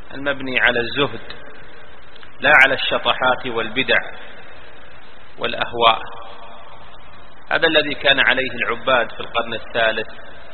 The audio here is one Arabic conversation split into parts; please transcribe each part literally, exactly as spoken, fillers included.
المبني على الزهد لا على الشطحات والبدع والأهواء. هذا الذي كان عليه العباد في القرن الثالث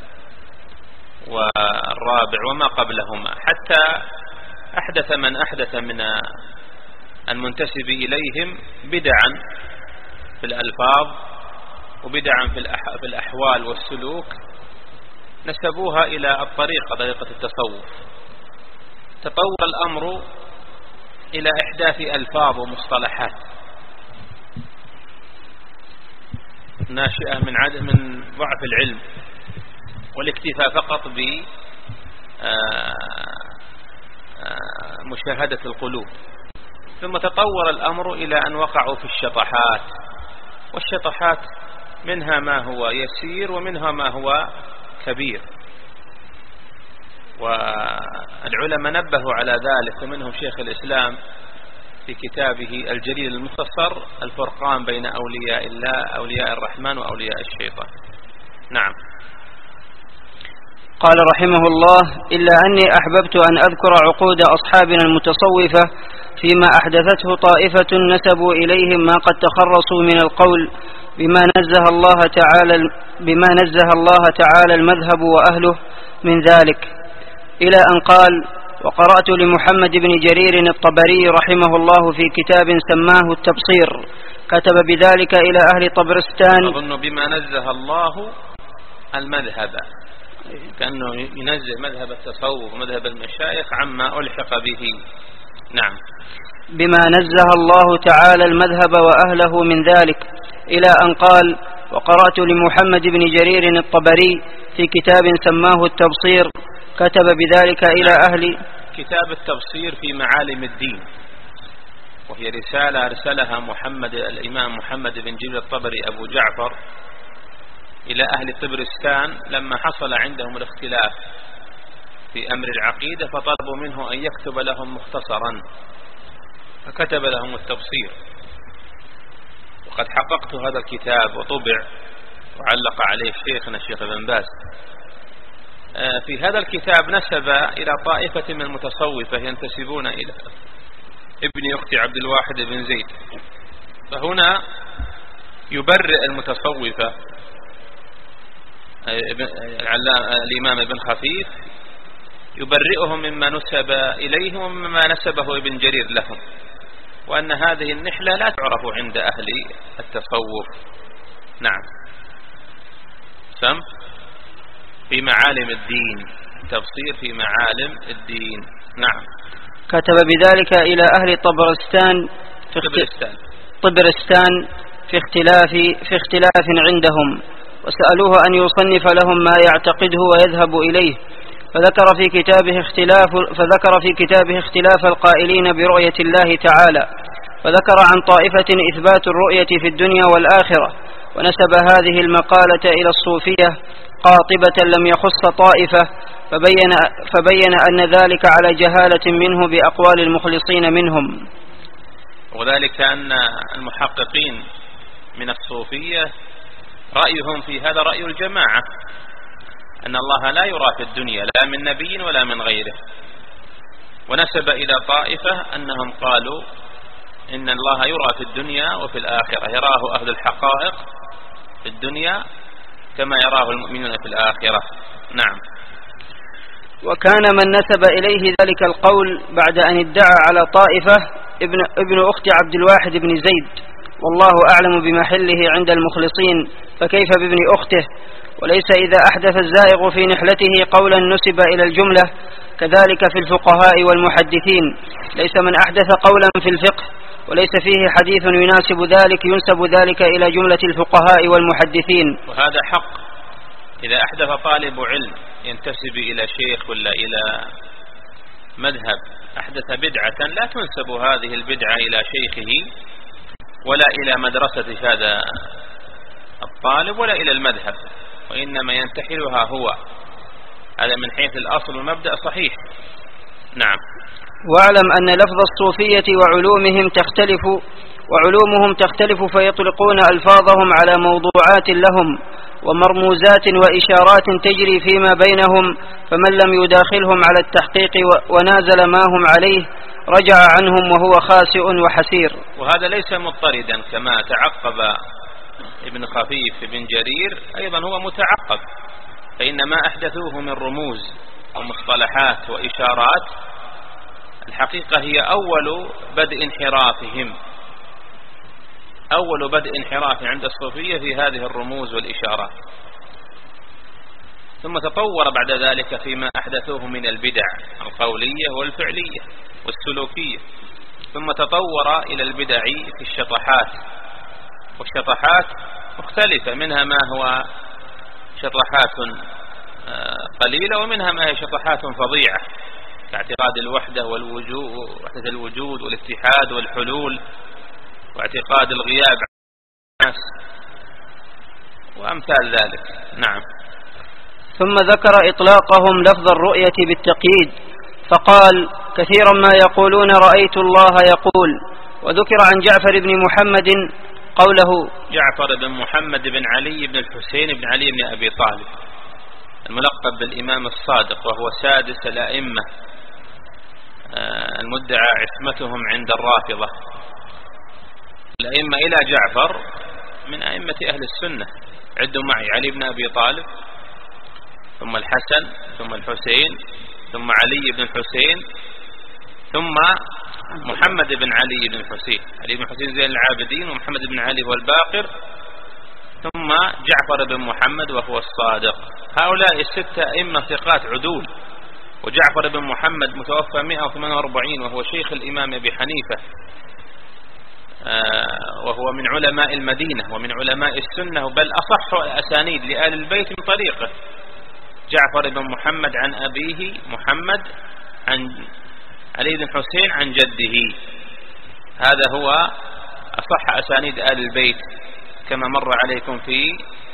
والرابع وما قبلهما، حتى أحدث من أحدث من المنتسب إليهم بدعا في الألفاظ وبدعا في الأحوال والسلوك نسبوها إلى الطريقة طريقة التصوف. تطور الأمر إلى إحداث ألفاظ ومصطلحات ناشئة من عدم من ضعف العلم والاكتفاء فقط بمشاهدة القلوب، ثم تطور الأمر إلى أن وقعوا في الشطحات، والشطحات منها ما هو يسير ومنها ما هو كبير، والعلماء نبهوا على ذلك، ومنهم شيخ الإسلام في كتابه الجليل المختصر الفرقان بين أولياء الله أولياء الرحمن وأولياء الشيطان. نعم. قال رحمه الله: إلا أني أحببت أن أذكر عقود أصحابنا المتصوفة فيما أحدثته طائفة نسبوا إليهم ما قد تخرصوا من القول بما نزه الله تعالى بما نزه الله تعالى المذهب وأهله من ذلك، إلى أن قال: وقرأت لمحمد بن جرير الطبري رحمه الله في كتاب سماه التبصير، كتب بذلك إلى أهل طبرستان. أظن بما نزه الله المذهب، كأنه ينزه مذهب التصوف ومذهب المشايخ عما ألحق به. نعم. بما نزه الله تعالى المذهب وأهله من ذلك، إلى أن قال: وقرأت لمحمد بن جرير الطبري في كتاب سماه التبصير، كتب بذلك إلى أهل. كتاب التبصير في معالم الدين، وهي رسالة أرسلها محمد الإمام محمد بن جرير الطبري أبو جعفر إلى أهل طبرستان لما حصل عندهم الاختلاف في أمر العقيدة، فطلبوا منه أن يكتب لهم مختصرا، فكتب لهم التبصير. وقد حققت هذا الكتاب وطبع وعلق عليه شيخنا الشيخ ابن باز. في هذا الكتاب نسب إلى طائفة من المتصوفة ينتسبون إلى ابن أخت عبد الواحد بن زيد، فهنا يبرئ المتصوفة الإمام ابن خفيف، يبرئهم مما نسب إليهم ومما نسبه ابن جرير لهم، وأن هذه النحلة لا تعرف عند أهل التصوف. نعم. سم في معالم الدين، تفسير في معالم الدين. نعم. كتب بذلك إلى أهل طبرستان في طبرستان طبرستان في اختلاف في اختلاف عندهم، وسألوه أن يصنف لهم ما يعتقده ويذهب إليه، فذكر في كتابه اختلاف فذكر في كتابه اختلاف القائلين برؤية الله تعالى، وذكر عن طائفة إثبات الرؤية في الدنيا والآخرة، ونسب هذه المقالة إلى الصوفية قاطبة لم يخص طائفة، فبين, فبين أن ذلك على جهالة منه بأقوال المخلصين منهم. وذلك أن المحققين من الصوفية رأيهم في هذا رأي الجماعة، أن الله لا يرى في الدنيا لا من نبي ولا من غيره، ونسب إلى طائفة أنهم قالوا إن الله يرى في الدنيا وفي الآخرة، يراه أهل الحقائق في الدنيا كما يراه المؤمنون في الآخرة. نعم. وكان من نسب إليه ذلك القول بعد أن ادعى على طائفة ابن, ابن أخت عبد الواحد بن زيد، والله أعلم بمحله عند المخلصين، فكيف بابن أخته؟ وليس إذا أحدث الزائغ في نحلته قولا نسب إلى الجملة، كذلك في الفقهاء والمحدثين، ليس من أحدث قولا في الفقه وليس فيه حديث يناسب ذلك ينسب ذلك إلى جملة الفقهاء والمحدثين. وهذا حق، إذا أحدث طالب علم ينتسب إلى شيخ ولا إلى مذهب أحدث بدعة، لا تنسب هذه البدعة إلى شيخه ولا إلى مدرسة هذا الطالب ولا إلى المذهب، وإنما ينتحلها هو. هذا من حيث الأصل والمبدأ صحيح. نعم. واعلم أن لفظ الصوفية وعلومهم تختلف وعلومهم تختلف فيطلقون ألفاظهم على موضوعات لهم ومرموزات وإشارات تجري فيما بينهم، فمن لم يداخلهم على التحقيق ونازل ما هم عليه رجع عنهم وهو خاسئ وحسير. وهذا ليس مضطردا كما تعقب ابن خفيف بن جرير، أيضا هو متعقب، فإن ما أحدثوه من رموز ومصطلحات وإشارات الحقيقة هي أول بدء انحرافهم، أول بدء انحراف عند الصوفية في هذه الرموز والإشارات، ثم تطور بعد ذلك فيما أحدثوه من البدع القولية والفعلية والسلوكية، ثم تطور إلى البدع في الشطحات، والشطحات مختلفة، منها ما هو شطحات قليلة ومنها ما هي شطحات فظيعة كاعتقاد الوحدة والوجود وحدة الوجود والاتحاد والحلول واعتقاد الغياب عن الناس وأمثال ذلك. نعم. ثم ذكر إطلاقهم لفظ الرؤية بالتقييد فقال: كثيرا ما يقولون رأيت الله يقول. وذكر عن جعفر بن محمد قوله: جعفر بن محمد بن علي بن الحسين بن علي بن أبي طالب الملقب بالإمام الصادق، وهو سادس الأئمة المدعى عصمتهم عند الرافضة. الأئمة إلى جعفر من أئمة أهل السنة، عدوا معي: علي بن أبي طالب، ثم الحسن، ثم الحسين، ثم علي بن الحسين، ثم محمد بن علي بن الحسين، علي بن الحسين زين العابدين، ومحمد بن علي هو الباقر، ثم جعفر بن محمد وهو الصادق. هؤلاء الستة أئمة ثقات عدول، وجعفر بن محمد متوفى مئة وثمانية وأربعين وهو شيخ الإمام أبي حنيفة، وهو من علماء المدينة ومن علماء السنة، بل أصح الأسانيد لآل البيت من طريقه. جعفر بن محمد عن أبيه محمد عن علي بن حسين عن جده، هذا هو أصح أسانيد آل البيت كما مر عليكم في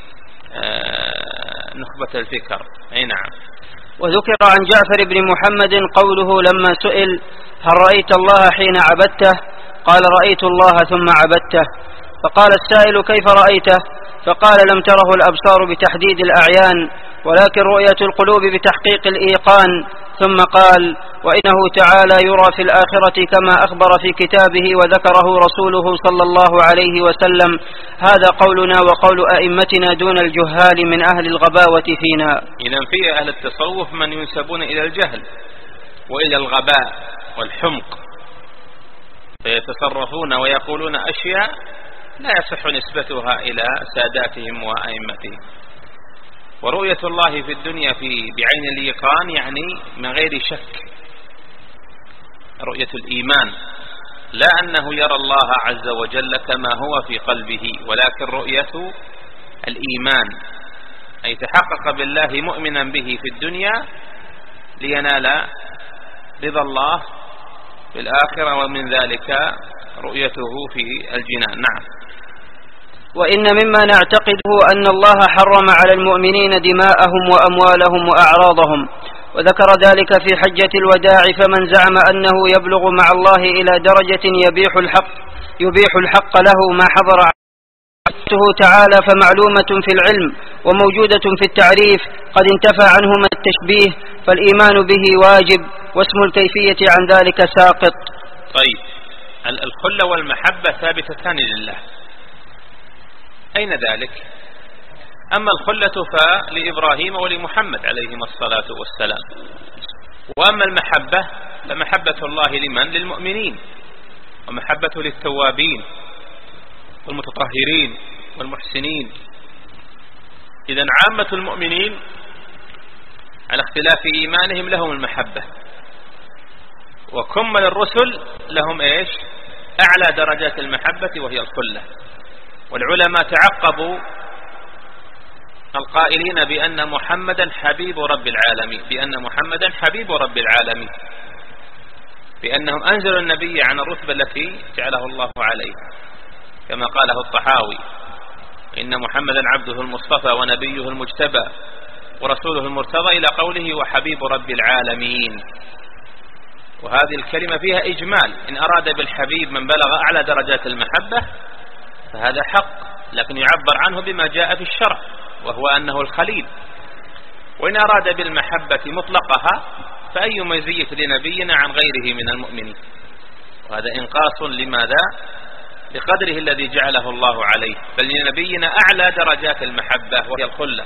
نخبة الفكر. أي نعم. وذكر عن جعفر بن محمد قوله لما سئل: هل رأيت الله حين عبدته؟ قال: رأيت الله ثم عبدته. فقال السائل: كيف رأيته؟ فقال: لم تره الأبصار بتحديد الأعيان، ولكن رؤية القلوب بتحقيق الإيقان. ثم قال: وإنه تعالى يرى في الآخرة كما أخبر في كتابه وذكره رسوله صلى الله عليه وسلم. هذا قولنا وقول أئمتنا دون الجهال من أهل الغباوة فينا. إذن في أهل التصوف من ينسبون إلى الجهل وإلى الغباء والحمق، فيتصرفون ويقولون أشياء لا يصح نسبتها إلى ساداتهم وأئمتهم. ورؤية الله في الدنيا في بعين اليقان يعني من غير شك رؤية الإيمان، لا أنه يرى الله عز وجل كما هو في قلبه، ولكن رؤية الإيمان، أي تحقق بالله مؤمنا به في الدنيا لينال رضا الله في الآخرة، ومن ذلك رؤيته في الجنان. نعم. وإن مما نعتقده أن الله حرم على المؤمنين دماءهم وأموالهم وأعراضهم، وذكر ذلك في حجة الوداع. فمن زعم أنه يبلغ مع الله إلى درجة يبيح الحق, يبيح الحق له ما حضر عبده تعالى فمعلومة في العلم وموجودة في التعريف، قد انتفى عنهما التشبيه، فالإيمان به واجب واسم الكيفية عن ذلك ساقط. طيب، الخلة والمحبة ثابتتان لله، أين ذلك؟ أما الخلة فلإبراهيم ولمحمد عليهما الصلاة والسلام، وأما المحبة فمحبة الله لمن؟ للمؤمنين، ومحبته للتوابين والمتطهرين والمحسنين. إذن عامة المؤمنين على اختلاف إيمانهم لهم المحبة، وكمل الرسل لهم إيش؟ أعلى درجات المحبة وهي الخلة. والعلماء تعقبوا القائلين بأن محمدا حبيب رب العالمين، بأن محمدا حبيب رب العالمين، بأنهم أنزلوا النبي عن الرتبة التي جعله الله عليه، كما قاله الطحاوي: إن محمدا عبده المصطفى ونبيه المجتبى ورسوله المرتضى، إلى قوله: وحبيب رب العالمين. وهذه الكلمة فيها إجمال، إن أراد بالحبيب من بلغ أعلى درجات المحبة فهذا حق، لكن يعبر عنه بما جاء في الشرع وهو أنه الخليل. وإن أراد بالمحبة مطلقها فأي مزية لنبينا عن غيره من المؤمنين، وهذا إنقاص لماذا؟ لقدره الذي جعله الله عليه، بل لنبينا أعلى درجات المحبة وهي الخلة.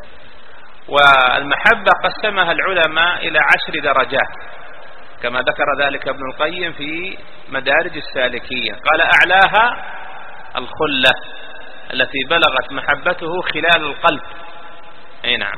والمحبة قسمها العلماء إلى عشر درجات كما ذكر ذلك ابن القيم في مدارج السالكين، قال أعلاها الخلة التي بلغت محبته خلال القلب. أي نعم.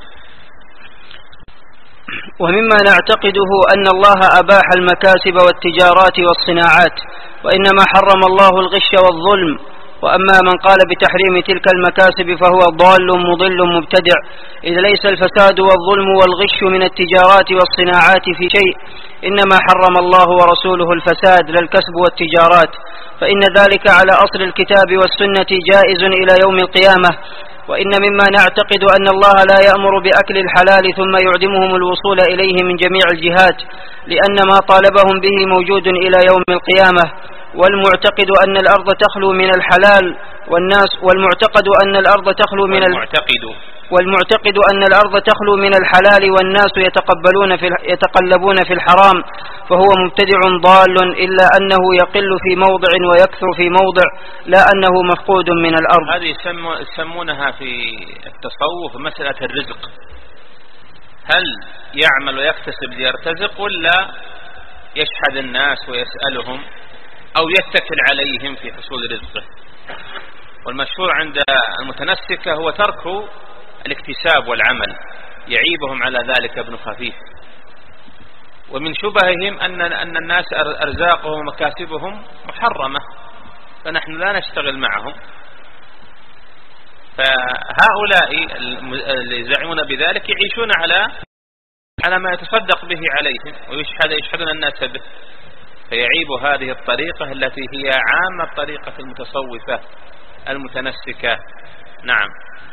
ومما نعتقده أن الله أباح المكاسب والتجارات والصناعات، وإنما حرم الله الغش والظلم. وأما من قال بتحريم تلك المكاسب فهو ضال مضل مبتدع، إذ ليس الفساد والظلم والغش من التجارات والصناعات في شيء، إنما حرم الله ورسوله الفساد لا الكسب والتجارات، فإن ذلك على أصل الكتاب والسنة جائز إلى يوم القيامة. وإن مما نعتقد أن الله لا يأمر بأكل الحلال ثم يعدمهم الوصول إليه من جميع الجهات، لأن ما طالبهم به موجود إلى يوم القيامة. والمعتقد أن الأرض تخلو من الحلال والناس والمعتقد أن الأرض تخلو من والمعتقد والمعتقد أن الأرض تخلو من الحلال والناس يتقبلون في يتقلبون في الحرام فهو مبتدع ضال، إلا أنه يقل في موضع ويكثر في موضع، لا أنه مفقود من الأرض. هذه يسمونها في التصوف مسألة الرزق، هل يعمل ويكتسب ليرتزق ولا يشحذ الناس ويسألهم أو يتكل عليهم في حصول رزقه؟ والمشهور عند المتنسكة هو ترك الاكتساب والعمل، يعيبهم على ذلك ابن خفيف. ومن شبههم أن أن الناس أرزاقهم ومكاسبهم محرمة، فنحن لا نشتغل معهم. فهؤلاء اللي يزعمون بذلك يعيشون على على ما يتصدق به عليهم ويشهد يشهدون الناس به، فيعيب هذه الطريقة التي هي عامة طريقة المتصوفة المتنسكة. نعم.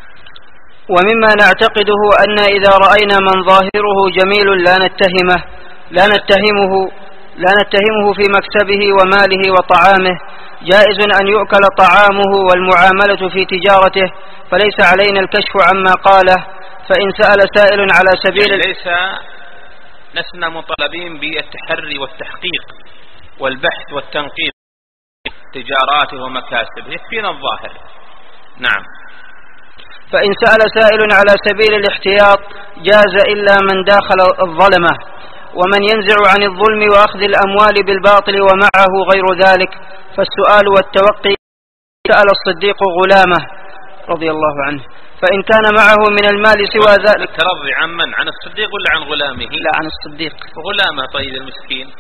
ومما نعتقده أن إذا رأينا من ظاهره جميل لا نتهمه لا نتهمه لا نتهمه في مكسبه وماله وطعامه، جائز أن يؤكل طعامه والمعاملة في تجارته، فليس علينا الكشف عما قاله. فإن سأل سائل على سبيل يعني ليس لسنا مطالبين بالتحري والتحقيق والبحث والتنقيب تجاراته ومكاسبه، يكفينا الظاهر. نعم. فإن سأل سائل على سبيل الاحتياط جاز إلا من داخل الظلمة، ومن ينزع عن الظلم وأخذ الأموال بالباطل ومعه غير ذلك، فالسؤال والتوقي. سأل الصديق غلامه رضي الله عنه، فإن كان معه من المال سوى ذلك. الترضي عن من؟ عن الصديق ولا عن غلامه؟ لا، عن الصديق. غلامه. طيب المسكين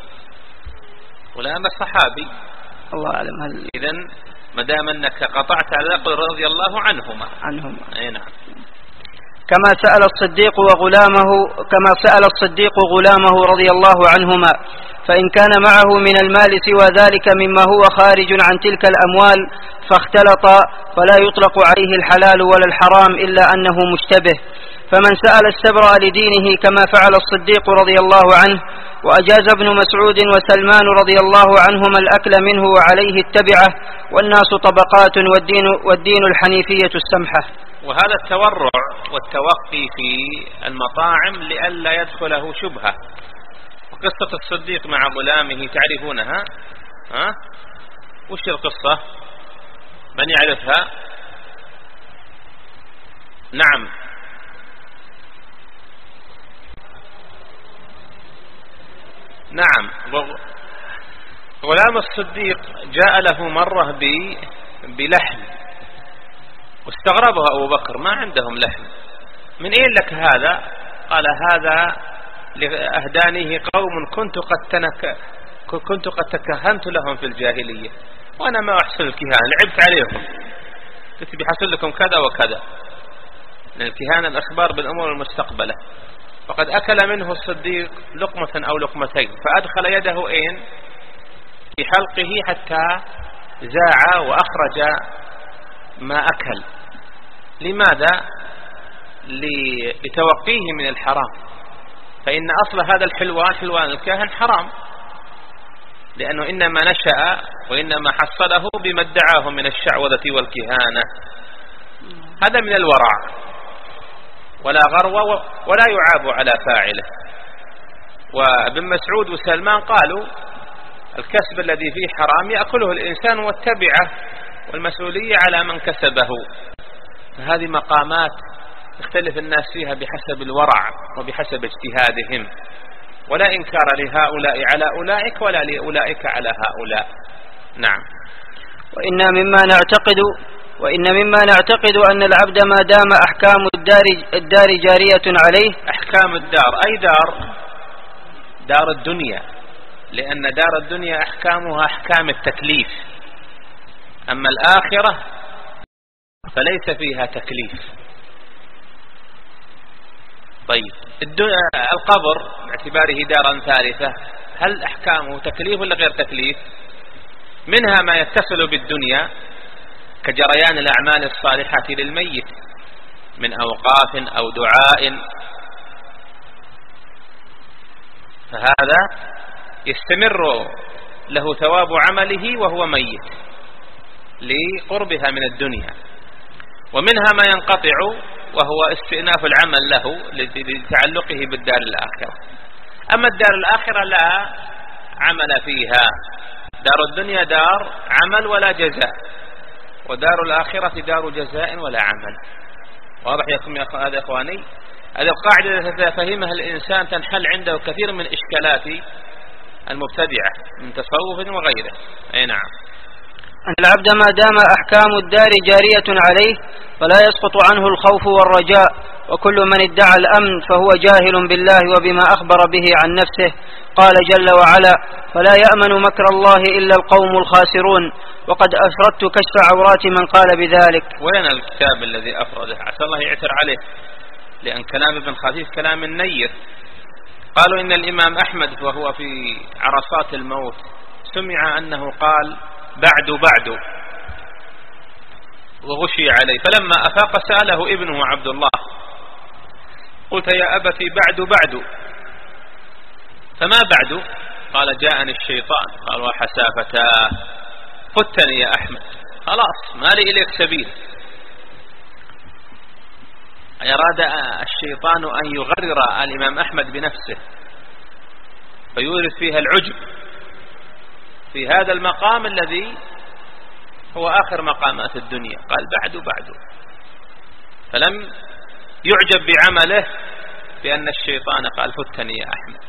غلام الصحابي، الله أعلم. هل إذن ما دام أنك قطعت على ذلك رضي الله عنهما عنهما أي نعم. كما سأل الصديق وغلامه كما سأل الصديق غلامه رضي الله عنهما، فإن كان معه من المال سوى ذلك مما هو خارج عن تلك الأموال فاختلط فلا يطلق عليه الحلال ولا الحرام إلا أنه مشتبه. فمن سأل استبرأ لدينه كما فعل الصديق رضي الله عنه، وأجاز ابن مسعود وسلمان رضي الله عنهما الأكل منه وعليه التبعة، والناس طبقات والدين, والدين الحنيفية السمحة. وهذا التورع والتوقي في المطاعم لئلا يدخله شبهة. قصة الصديق مع غلامه تعرفونها؟ ها؟ وش القصة؟ من يعرفها؟ نعم. نعم. غلام الصديق جاء له مرة بلحم، واستغربها أبو بكر، ما عندهم لحم، من أين لك هذا؟ قال هذا لأهدانيه قوم كنت قد تنك كنت قد تكهنت لهم في الجاهلية، وأنا ما أحسن الكهان، لعبت عليهم، قلت بحصل لكم كذا وكذا. الكهان الأخبار بالأمور المستقبلة. فقد أكل منه الصديق لقمة أو لقمتين، فأدخل يده أين؟ في حلقه حتى زاع وأخرج ما أكل. لماذا؟ لتوقيه من الحرام، فإن أصل هذا الحلوان حلوان الكاهن حرام، لأنه إنما نشأ وإنما حصله بما ادعاه من الشعوذة والكهانة. هذا من الورع، ولا غرو ولا يعاب على فاعله. وابن مسعود وسلمان قالوا الكسب الذي فيه حرام يأكله الإنسان والتبعه، والمسؤولية على من كسبه. فهذه مقامات يختلف الناس فيها بحسب الورع وبحسب اجتهادهم، ولا إنكار لهؤلاء على أولئك ولا لأولئك على هؤلاء. نعم. وإن مما نعتقد وإن مما نعتقد أن العبد ما دام أحكام الدار, الدار جارية عليه. أحكام الدار أي دار دار الدنيا، لأن دار الدنيا أحكامها أحكام التكليف، أما الآخرة فليس فيها تكليف. طيب القبر باعتباره دارا ثالثة، هل أحكامه تكليف ولا غير تكليف؟ منها ما يتصل بالدنيا كجريان الأعمال الصالحة للميت من أوقاف أو دعاء، فهذا يستمر له ثواب عمله وهو ميت لقربها من الدنيا. ومنها ما ينقطع وهو استئناف العمل له لتعلقه بالدار الآخرة. أما الدار الآخرة لا عمل فيها، دار الدنيا دار عمل ولا جزاء، ودار الآخرة دار جزاء ولا عمل. واضح لكم يا هذا إخواني؟ هذه القاعدة إذا فهمها الإنسان تنحل عنده كثير من إشكالات المبتدعة من تصوف وغيره. أي نعم. أن العبد ما دام أحكام الدار جارية عليه فلا يسقط عنه الخوف والرجاء، وكل من ادعى الأمن فهو جاهل بالله وبما أخبر به عن نفسه. قال جل وعلا: فلا يأمن مكر الله إلا القوم الخاسرون. وقد أفردت كشف عورات من قال بذلك. وين الكتاب الذي أفرده؟ عسى الله يعتر عليه، لأن كلام ابن خفيف كلام النير. قالوا إن الإمام أحمد وهو في عرصات الموت سمع أنه قال بعد بعد وغشي عليه، فلما أفاق سأله ابنه عبد الله: قلت يا أبتي بعد بعد، فما بعد؟ قال جاءني الشيطان. قال وحسافتاه، فتني يا أحمد، خلاص ما لي إليك سبيل. أراد الشيطان أن يغرر الإمام أحمد بنفسه فيورث فيها العجب في هذا المقام الذي هو آخر مقامات الدنيا. قال بعد بعد، فلم يعجب بعمله بأن الشيطان قال فتني يا أحمد.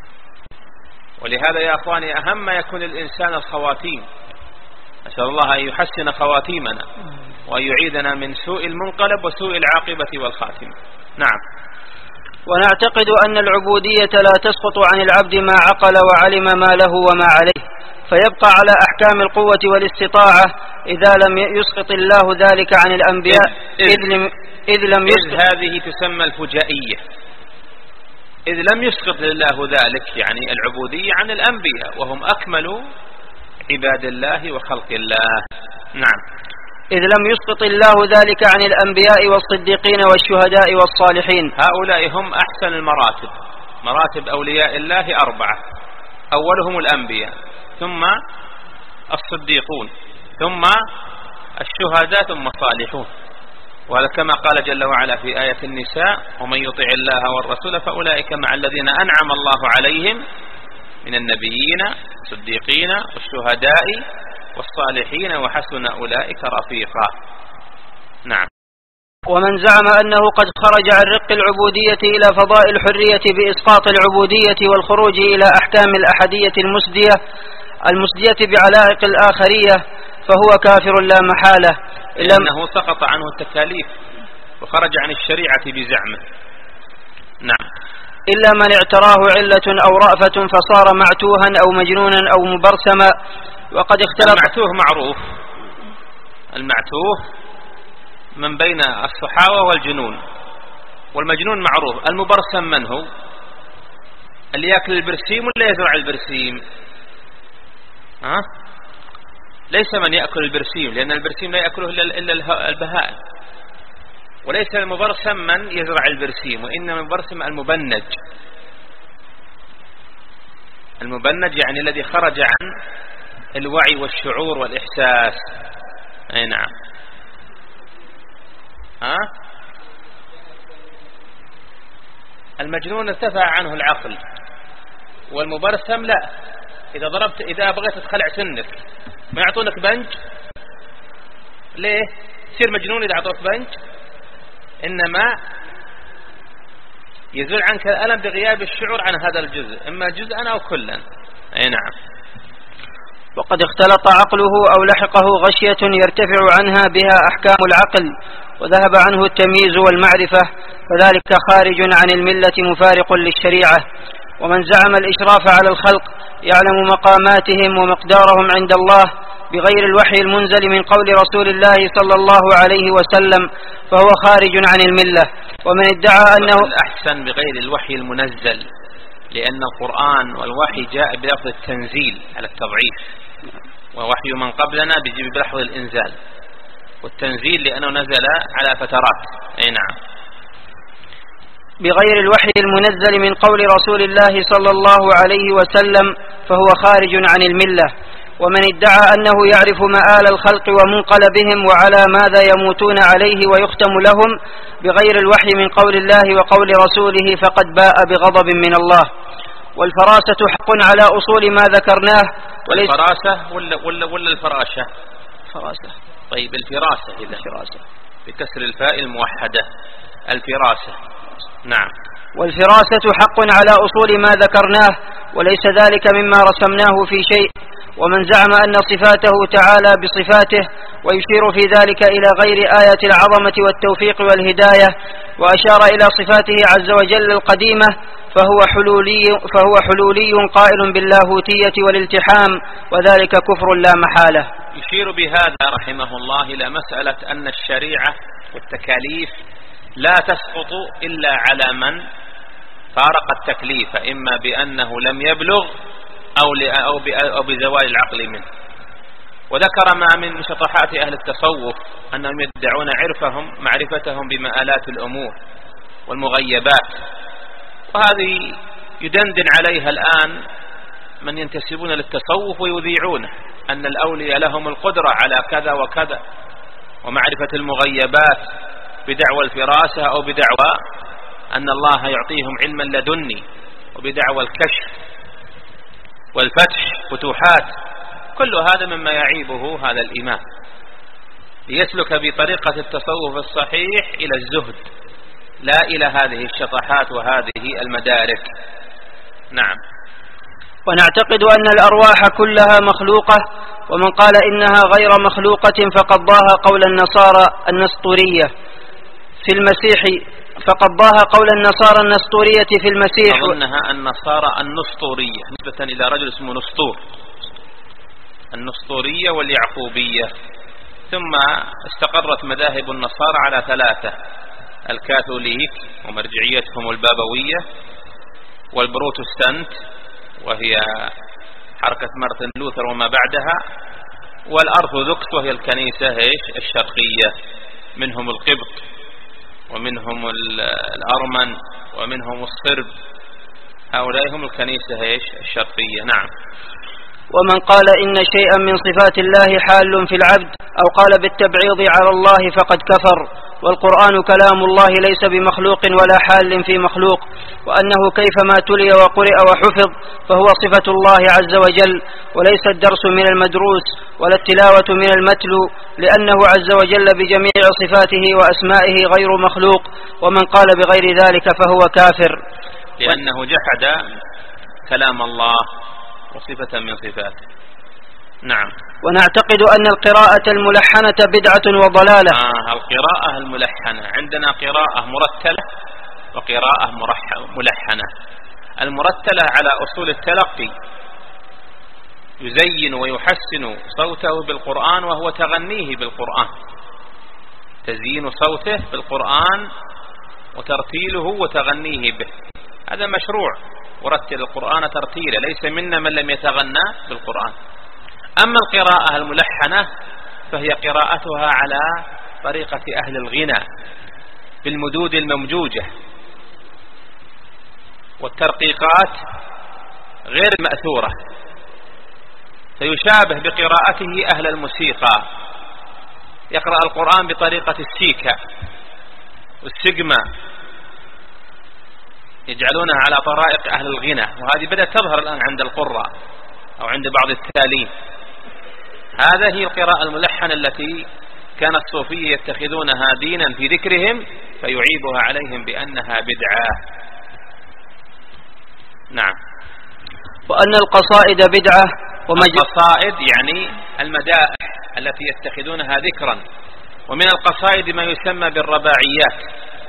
ولهذا يا أخواني أهم ما يكون الإنسان الخواتيم. أسأل الله أن يحسن خواتيمنا وأن يعيدنا من سوء المنقلب وسوء العاقبة والخاتمة. نعم. ونعتقد أن العبودية لا تسقط عن العبد ما عقل وعلم ما له وما عليه، فيبقى على أحكام القوة والاستطاعة إذا لم يسقط الله ذلك عن الأنبياء. إذ, إذ, لم, إذ لم يسقط إذ هذه تسمى الفجائية، إذ لم يسقط الله ذلك يعني العبودية عن الأنبياء وهم أكمل عباد الله وخلق الله. نعم. إذ لم يسقط الله ذلك عن الأنبياء والصديقين والشهداء والصالحين. هؤلاء هم أحسن المراتب. مراتب أولياء الله أربعة: أولهم الأنبياء، ثم الصديقون، ثم الشهداء، ثم الصالحون. وهذا كما قال جل وعلا في آية النساء: ومن يطع الله والرسول فأولئك مع الذين أنعم الله عليهم من النبيين والصديقين والشهداء والصالحين وحسن أولئك رفيقا. نعم. ومن زعم أنه قد خرج عن رق العبودية إلى فضاء الحرية بإسقاط العبودية والخروج إلى أحكام الأحدية المسدية المسدية بعلائق الآخرية فهو كافر لا محالة، لأنه سقط عنه التكاليف وخرج عن الشريعة بزعمه. نعم. إلا من اعتراه علة أو رأفة فصار معتوها أو مجنونا أو مبرسما. وقد اختلف. المعتوه معروف، المعتوه من بين الصحاوة والجنون، والمجنون معروف. المبرسم من هو؟ اللي يأكل البرسيم ولا يزرع البرسيم؟ ها؟ ليس من يأكل البرسيم، لأن البرسيم لا يأكله إلا البهائم. وليس المبرسم من يزرع البرسيم، وإنما المبرسم المبنج. المبنج يعني الذي خرج عن الوعي والشعور والإحساس. أي نعم. ها؟ المجنون ارتفع عنه العقل، والمبرسم لا. إذا ضربت إذا بغيت تخلع سنك ما يعطونك بنج؟ ليه؟ تصير مجنون إذا أعطوك بنج؟ إنما يزول عنك الألم بغياب الشعور عن هذا الجزء، إما جزءا أو كلا. أي نعم. وقد اختلط عقله أو لحقه غشية يرتفع عنها بها أحكام العقل وذهب عنه التمييز والمعرفة، فذلك خارج عن الملة مفارق للشريعة. ومن زعم الإشراف على الخلق يعلم مقاماتهم ومقدارهم عند الله بغير الوحي المنزل من قول رسول الله صلى الله عليه وسلم فهو خارج عن الملة. ومن ادعى أنه الأحسن بغير الوحي المنزل، لأن القرآن والوحي جاء بلفظ التنزيل على التضعيف، ووحي من قبلنا بيجي بلفظ الإنزال، والتنزيل لأنه نزل على فترات. أي نعم. بغير الوحي المنزل من قول رسول الله صلى الله عليه وسلم فهو خارج عن الملة. ومن ادعى أنه يعرف مآل الخلق ومنقلبهم وعلى ماذا يموتون عليه ويختم لهم بغير الوحي من قول الله وقول رسوله فقد باء بغضب من الله. والفراسة حق على أصول ما ذكرناه. وليس الفراسة ولا, ولا, ولا الفراشة؟ فراسة. طيب الفراسة إذا الفراسة بكسر الفاء الموحدة، الفراسة. نعم. والفراسة حق على أصول ما ذكرناه، وليس ذلك مما رسمناه في شيء. ومن زعم أن صفاته تعالى بصفاته ويشير في ذلك إلى غير آية العظمة والتوفيق والهداية وأشار إلى صفاته عز وجل القديمة فهو حلولي, فهو حلولي قائل باللاهوتية والالتحام، وذلك كفر لا محالة. يشير بهذا رحمه الله إلى مسألة أن الشريعة والتكاليف لا تسقط إلا على من فارق التكليف، إما بأنه لم يبلغ أو بزوال العقل منه. وذكر ما من شطحات أهل التصوف أنهم يدعون عرفهم معرفتهم بمآلات الأمور والمغيبات، وهذه يدندن عليها الآن من ينتسبون للتصوف ويذيعونه أن الأولياء لهم القدرة على كذا وكذا، ومعرفة المغيبات بدعوى الفراسة أو بدعوى أن الله يعطيهم علما لدني، وبدعوى الكشف والفتح فتوحات. كل هذا مما يعيبه هذا الإمام ليسلك بطريقة التصوف الصحيح إلى الزهد، لا إلى هذه الشطحات وهذه المدارك. نعم. ونعتقد أن الأرواح كلها مخلوقة، ومن قال إنها غير مخلوقة فقد ضاها قول النصارى النسطورية في المسيح فقد ضاها قول النصارى النسطورية في المسيح. أظنها النصارى النسطورية نسبة إلى رجل اسمه نسطور، النسطورية واليعقوبية. ثم استقرت مذاهب النصارى على ثلاثة: الكاثوليك ومرجعيتهم البابوية، والبروتستانت وهي حركة مارتن لوثر وما بعدها، والأرثوذكس وهي الكنيسة إيش الشرقية، منهم القبط ومنهم الأرمن ومنهم الصرب، هؤلاء هم الكنيسة إيش الشرقية. نعم. ومن قال إن شيئا من صفات الله حال في العبد أو قال بالتبعيض على الله فقد كفر. والقرآن كلام الله ليس بمخلوق ولا حال في مخلوق، وأنه كيفما تلي وقرئ وحفظ فهو صفة الله عز وجل، وليس الدرس من المدروس ولا التلاوة من المتلو، لأنه عز وجل بجميع صفاته وأسمائه غير مخلوق. ومن قال بغير ذلك فهو كافر، لأنه جحد كلام الله وصفة من صفاته. نعم. ونعتقد أن القراءة الملحنة بدعة وضلالة. آه القراءة الملحنة عندنا قراءة مرتلة وقراءة ملحنة. المرتلة على أصول التلقي، يزين ويحسن صوته بالقرآن وهو تغنيه بالقرآن، تزيين صوته بالقرآن وترتيله وتغنيه به، هذا مشروع. ورتل القرآن ترتيلا، ليس منا من لم يتغنى بالقرآن. أما القراءة الملحنة فهي قراءتها على طريقة أهل الغنى بالمدود الممجوجة والترقيقات غير المأثورة، فيشابه بقراءته أهل الموسيقى، يقرأ القرآن بطريقة السيكا والسجمة، يجعلونها على طرائق أهل الغنى، وهذه بدأت تظهر الآن عند القراء أو عند بعض التالين. هذا هي القراءة الملحنة التي كان الصوفية يتخذونها دينا في ذكرهم، فيعيبها عليهم بأنها بدعة. نعم. وأن القصائد بدعة. القصائد يعني المدائح التي يتخذونها ذكرا، ومن القصائد ما يسمى بالرباعيات،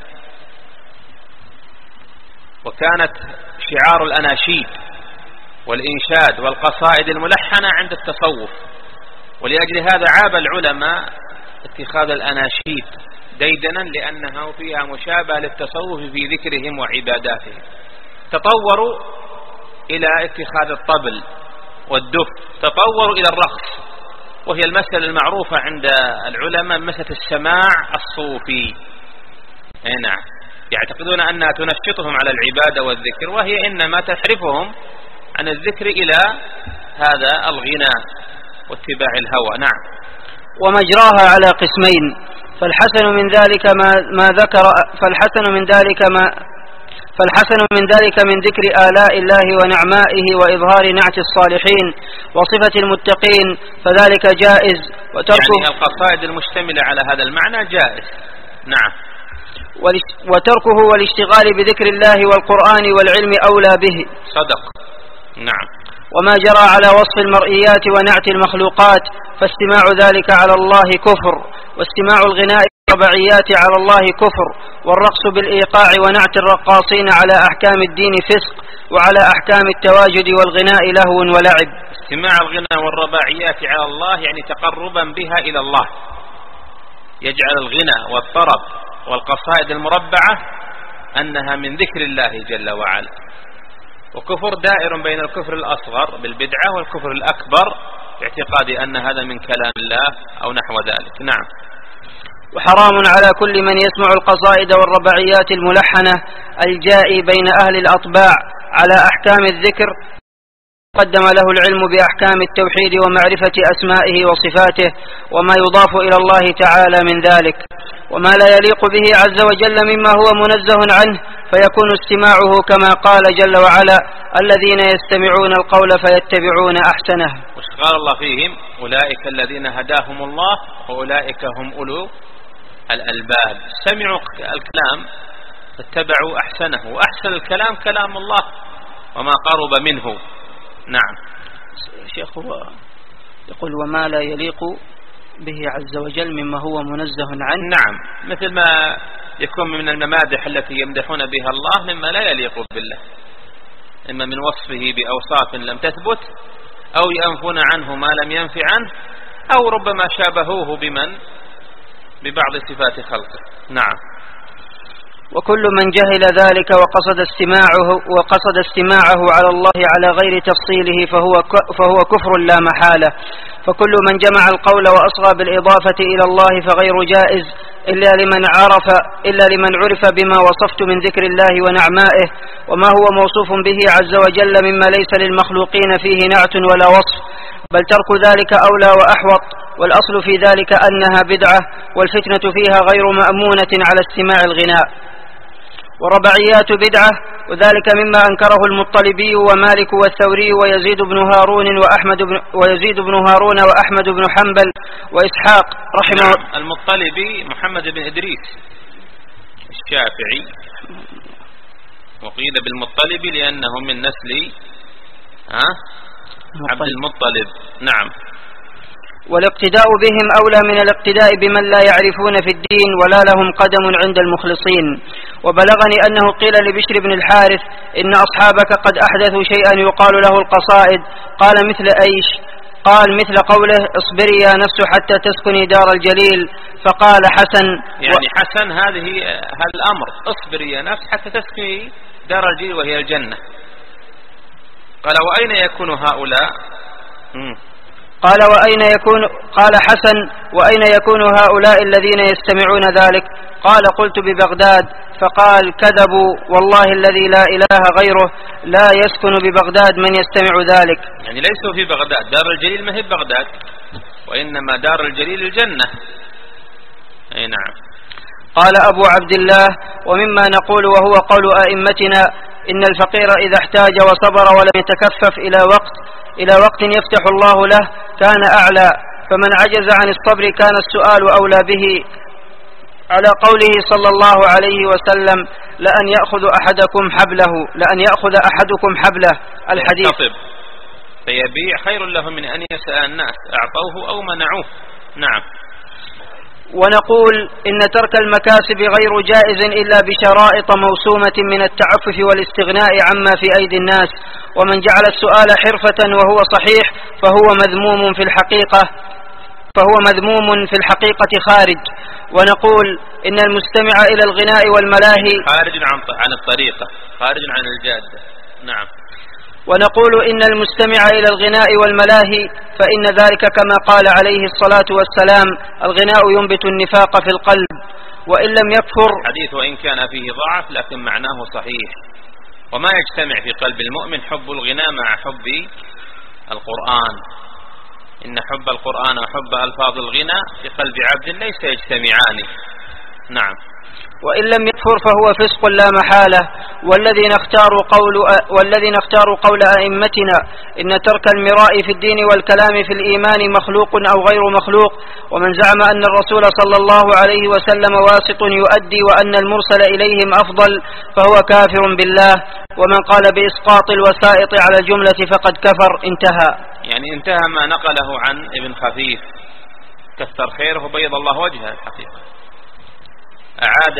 وكانت شعار الأناشيد والإنشاد والقصائد الملحنة عند التصوف، ولأجل هذا عاب العلماء اتخاذ الأناشيد ديدنا، لأنها فيها مشابهة للتصوف في ذكرهم وعباداتهم. تطوروا إلى اتخاذ الطبل والدف، تطوروا إلى الرقص، وهي المسألة المعروفة عند العلماء مسألة السماع الصوفي. نعم، يعتقدون أنها تنشطهم على العبادة والذكر، وهي إنما تحرفهم عن الذكر إلى هذا الغناء واتباع الهوى. نعم. ومجراها على قسمين، فالحسن من ذلك ما, ما ذكر فالحسن من ذلك ما فالحسن من ذلك من ذكر آلاء الله ونعمائه وإظهار نعت الصالحين وصفة المتقين، فذلك جائز. وتركه يعني القصائد المشتملة على هذا المعنى جائز. نعم. وتركه والاشتغال بذكر الله والقرآن والعلم أولى به. صدق. نعم. وما جرى على وصف المرئيات ونعت المخلوقات فاستماع ذلك على الله كفر، واستماع الغناء والرباعيات على الله كفر، والرقص بالإيقاع ونعت الرقاصين على أحكام الدين فسق، وعلى أحكام التواجد والغناء لهو ولعب. استماع الغناء والرباعيات على الله يعني تقربا بها إلى الله، يجعل الغناء والطرب والقصائد المربعة أنها من ذكر الله جل وعلا. وكفر دائر بين الكفر الأصغر بالبدعة والكفر الأكبر باعتقاد أن هذا من كلام الله أو نحو ذلك. نعم. وحرام على كل من يسمع القصائد والرباعيات الملحنة الجائي بين أهل الأطباع على أحكام الذكر قدم له العلم بأحكام التوحيد ومعرفة أسمائه وصفاته وما يضاف إلى الله تعالى من ذلك، وما لا يليق به عز وجل مما هو منزه عنه، فيكون استماعه كما قال جل وعلا: الذين يستمعون القول فيتبعون أحسنه. وقال الله فيهم: أولئك الذين هداهم الله وأولئك هم أولو الألباب. سمعوا الكلام فاتبعوا أحسنه، وأحسن الكلام كلام الله وما قرب منه. نعم. شيخ هو يقول: وما لا يليق به عز وجل مما هو منزه عنه. نعم، مثل ما يكون من الممادح التي يمدحون بها الله مما لا يليق بالله، إما من وصفه بأوصاف لم تثبت، أو ينفون عنه ما لم ينف عنه، أو ربما شابهوه بمن ببعض صفات خلقه. نعم. وكل من جهل ذلك وقصد استماعه وقصد استماعه على الله على غير تفصيله فهو فهو كفر لا محالة. فكل من جمع القول وأصغى بالإضافة إلى الله فغير جائز إلا لمن عرف إلا لمن عرف بما وصفت من ذكر الله ونعمائه وما هو موصوف به عز وجل مما ليس للمخلوقين فيه نعت ولا وصف، بل ترك ذلك أولى وأحوط. والأصل في ذلك أنها بدعة، والفتنة فيها غير مأمونة على استماع الغناء. ورباعيات بدعة، وذلك مما أنكره المطلبي ومالك والثوري ويزيد بن هارون وأحمد بن ويزيد بن هارون وأحمد بن حنبل وإسحاق رحمه. نعم. المطلبي محمد بن إدريس الشافعي، وقيل بالمطلبي لأنه من نسل ها عبد المطلب. نعم. والاقتداء بهم أولى من الاقتداء بمن لا يعرفون في الدين ولا لهم قدم عند المخلصين. وبلغني أنه قيل لبشر بن الحارث: إن أصحابك قد أحدثوا شيئا يقال له القصائد. قال: مثل أيش؟ قال: مثل قوله: اصبري يا نفس حتى تسكني دار الجليل. فقال حسن، يعني حسن هذه هذا الأمر، اصبري يا نفس حتى تسكني دار الجليل وهي الجنة. قال: وأين يكون هؤلاء؟ مم. قال وأين يكون قال حسن وأين يكون هؤلاء الذين يستمعون ذلك؟ قال قلت ببغداد. فقال كذبوا والله الذي لا إله غيره لا يسكن ببغداد من يستمع ذلك. يعني ليسوا في بغداد، دار الجليل ما هي بغداد، وإنما دار الجليل الجنة. أي نعم. قال أبو عبد الله ومما نقول وهو قول أئمتنا إن الفقير إذا احتاج وصبر ولم يتكفف إلى وقت إلى وقت يفتح الله له كان أعلى، فمن عجز عن الصبر كان السؤال أولى به، على قوله صلى الله عليه وسلم لأن يأخذ أحدكم حبله لأن يأخذ أحدكم حبله الحديث. فيبيع خير له من أن يسأل الناس أعطوه أو منعوه. نعم. ونقول إن ترك المكاسب غير جائز إلا بشرائط موسومة من التعفف والاستغناء عما في أيدي الناس، ومن جعل السؤال حرفة وهو صحيح فهو مذموم في الحقيقة فهو مذموم في الحقيقة خارج. ونقول إن المستمع إلى الغناء والملاهي خارج عن الطريقة، خارج عن الجادة. نعم. ونقول إن المستمع إلى الغناء والملاهي فإن ذلك كما قال عليه الصلاة والسلام الغناء ينبت النفاق في القلب، وإن لم يكفر. حديث وإن كان فيه ضعف لكن معناه صحيح. وما يجتمع في قلب المؤمن حب الغناء مع حب القرآن. إن حب القرآن وحب ألفاظ الغناء في قلب عبد ليس يجتمعان. نعم. وإن لم يكفر فهو فسق لا محالة. والذين اختاروا قول والذين اختاروا قول أئمتنا إن ترك المراء في الدين والكلام في الإيمان مخلوق أو غير مخلوق، ومن زعم أن الرسول صلى الله عليه وسلم واسط يؤدي وأن المرسل إليهم أفضل فهو كافر بالله، ومن قال بإسقاط الوسائط على الجملة فقد كفر. انتهى. يعني انتهى ما نقله عن ابن خفيف كثر خيره وبيض الله وجهه. الحقيقة أعاد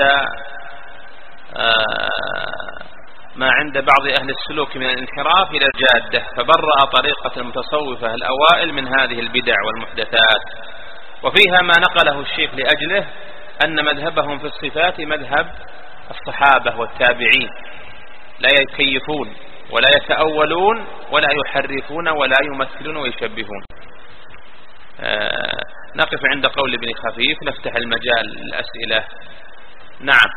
ما عند بعض أهل السلوك من الانحراف إلى الجادة، فبرأ طريقة المتصوفة الأوائل من هذه البدع والمحدثات. وفيها ما نقله الشيخ لأجله أن مذهبهم في الصفات مذهب الصحابة والتابعين، لا يكيفون ولا يتأولون ولا يحرفون ولا يمثلون ويشبهون. نقف عند قول ابن خفيف نفتح المجال للأسئلة. نعم.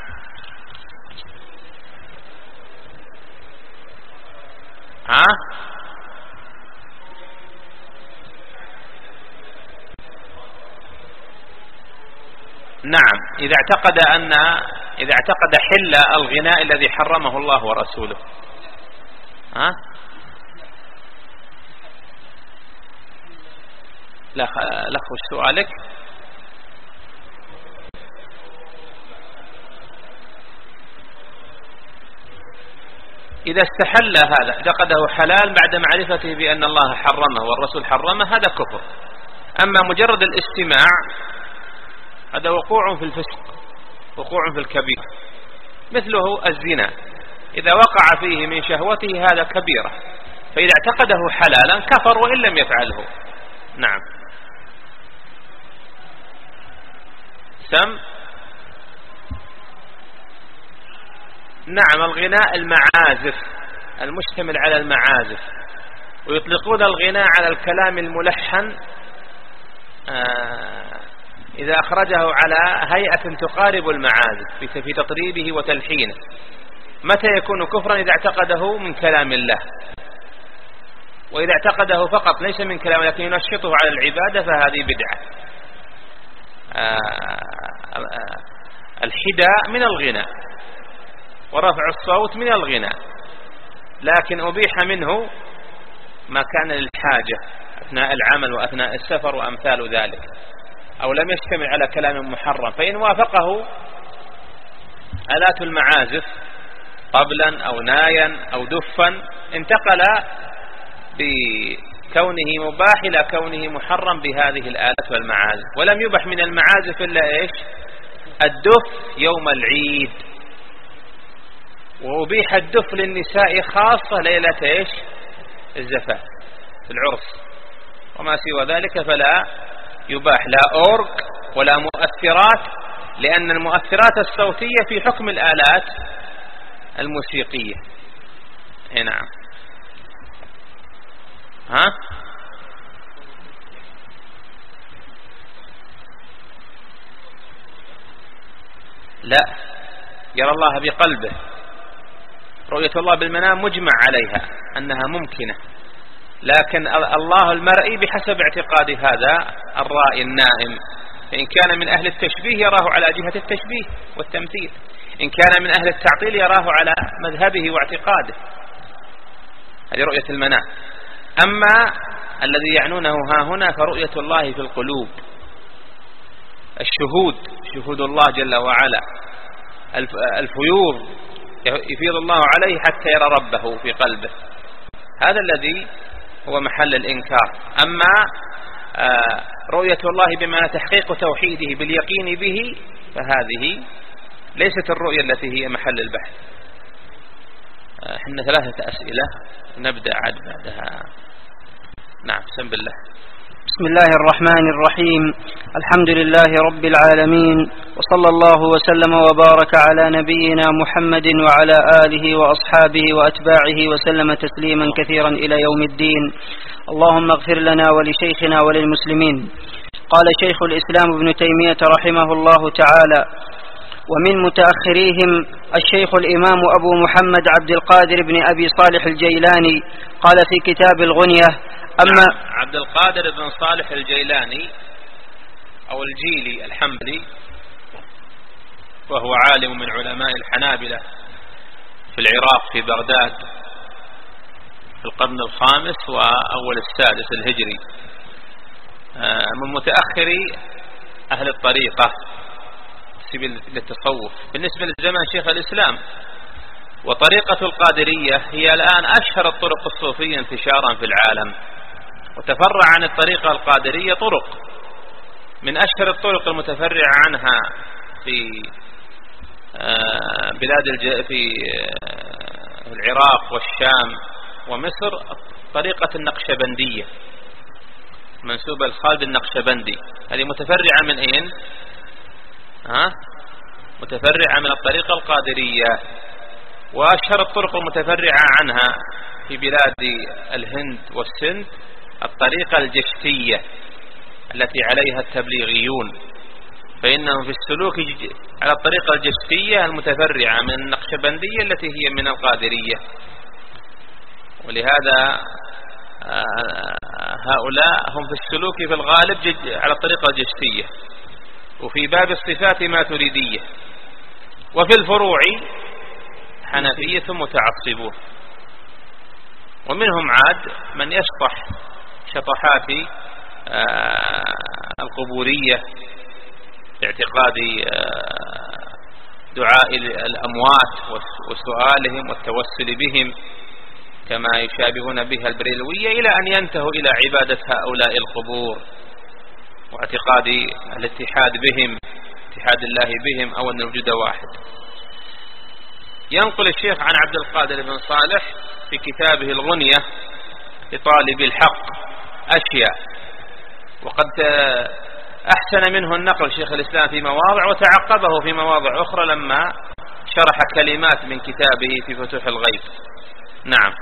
ها؟ نعم. إذا اعتقد أن إذا اعتقد حل الغناء الذي حرمه الله ورسوله. ها؟ لا لخ سؤالك. إذا استحل هذا اعتقده حلال بعد معرفته بأن الله حرمه والرسول حرمه هذا كفر. أما مجرد الاستماع هذا وقوع في الفسق، وقوع في الكبير، مثله الزنا إذا وقع فيه من شهوته هذا كبيرة، فإذا اعتقده حلالا كفر وإن لم يفعله. نعم. سم. نعم. الغناء المعازف المشتمل على المعازف، ويطلقون الغناء على الكلام الملحن إذا أخرجه على هيئة تقارب المعازف في تطريبه وتلحينه. متى يكون كفرا؟ إذا اعتقده من كلام الله، وإذا اعتقده فقط ليس من كلام لكن ينشطه على العبادة فهذه بدعة. الحداء من الغناء ورفع الصوت من الغناء، لكن أبيح منه ما كان للحاجة أثناء العمل وأثناء السفر وأمثال ذلك، أو لم يشتمل على كلام محرم، فإن وافقه آلات المعازف طبلا أو نايا أو دفا انتقل بكونه مباح إلى كونه محرم بهذه الآلات والمعازف. ولم يبح من المعازف إلا إيش؟ الدف يوم العيد، وأبيح الدف للنساء خاصة ليلة إيش؟ الزفاف في العرس، وما سوى ذلك فلا يباح، لا أورج ولا مؤثرات، لأن المؤثرات الصوتية في حكم الآلات الموسيقية. نعم. ها؟ لا، يرى الله بقلبه. رؤية الله بالمنام مجمع عليها أنها ممكنة، لكن الله المرئي بحسب اعتقاد هذا الرائي النائم. فإن كان من أهل التشبيه يراه على جهة التشبيه والتمثيل، إن كان من أهل التعطيل يراه على مذهبه واعتقاده. هذه رؤية المنام. أما الذي يعنونه ها هنا فرؤية الله في القلوب، الشهود، شهود الله جل وعلا، الفيوض يفيض الله عليه حتى يرى ربه في قلبه، هذا الذي هو محل الإنكار. أما رؤية الله بما تحقيق توحيده باليقين به فهذه ليست الرؤية التي هي محل البحث. احنا ثلاثة أسئلة نبدأ عاد بعدها. نعم، بسم الله. بسم الله الرحمن الرحيم. الحمد لله رب العالمين، وصلى الله وسلم وبارك على نبينا محمد وعلى آله وأصحابه وأتباعه وسلم تسليما كثيرا إلى يوم الدين. اللهم اغفر لنا ولشيخنا وللمسلمين. قال شيخ الإسلام ابن تيمية رحمه الله تعالى: ومن متأخريهم الشيخ الإمام أبو محمد عبد القادر بن أبي صالح الجيلاني قال في كتاب الغنية: أما عبد القادر بن صالح الجيلاني أو الجيلي الحنبلي، وهو عالم من علماء الحنابلة في العراق في بغداد في القرن الخامس وأول السادس الهجري، من متأخري أهل الطريقة للتصوف بالنسبة للزمن شيخ الإسلام. وطريقة القادرية هي الآن أشهر الطرق الصوفية انتشارا في العالم، وتفرع عن الطريقة القادرية طرق. من أشهر الطرق المتفرعة عنها في بلاد الج... في العراق والشام ومصر طريقة النقشبندية منسوبة لخالد النقشبندي. هذه متفرعة من أين؟ ها؟ متفرعة من الطريقة القادرية. وأشهر الطرق المتفرعة عنها في بلاد الهند والسند الطريقة الجشتية التي عليها التبليغيون، فإنهم في السلوك على الطريقة الجشتية المتفرعة من النقشبندية التي هي من القادرية. ولهذا هؤلاء هم في السلوك في الغالب على الطريقة الجشتية، وفي باب الصفات ماتريدية، وفي الفروع حنفية متعصبون. ومنهم عاد من يشطح شطحات القبورية باعتقاد دعاء الأموات وسؤالهم والتوسل بهم كما يشابهون بها البريلوية، إلى أن ينتهوا إلى عبادة هؤلاء القبور واعتقاد الاتحاد بهم، اتحاد الله بهم، أو أن الوجود واحد. ينقل الشيخ عن عبد القادر بن صالح في كتابه الغنية لطالب الحق أشياء، وقد أحسن منه النقل شيخ الإسلام في مواضع وتعقبه في مواضع أخرى لما شرح كلمات من كتابه في فتوح الغيب. نعم.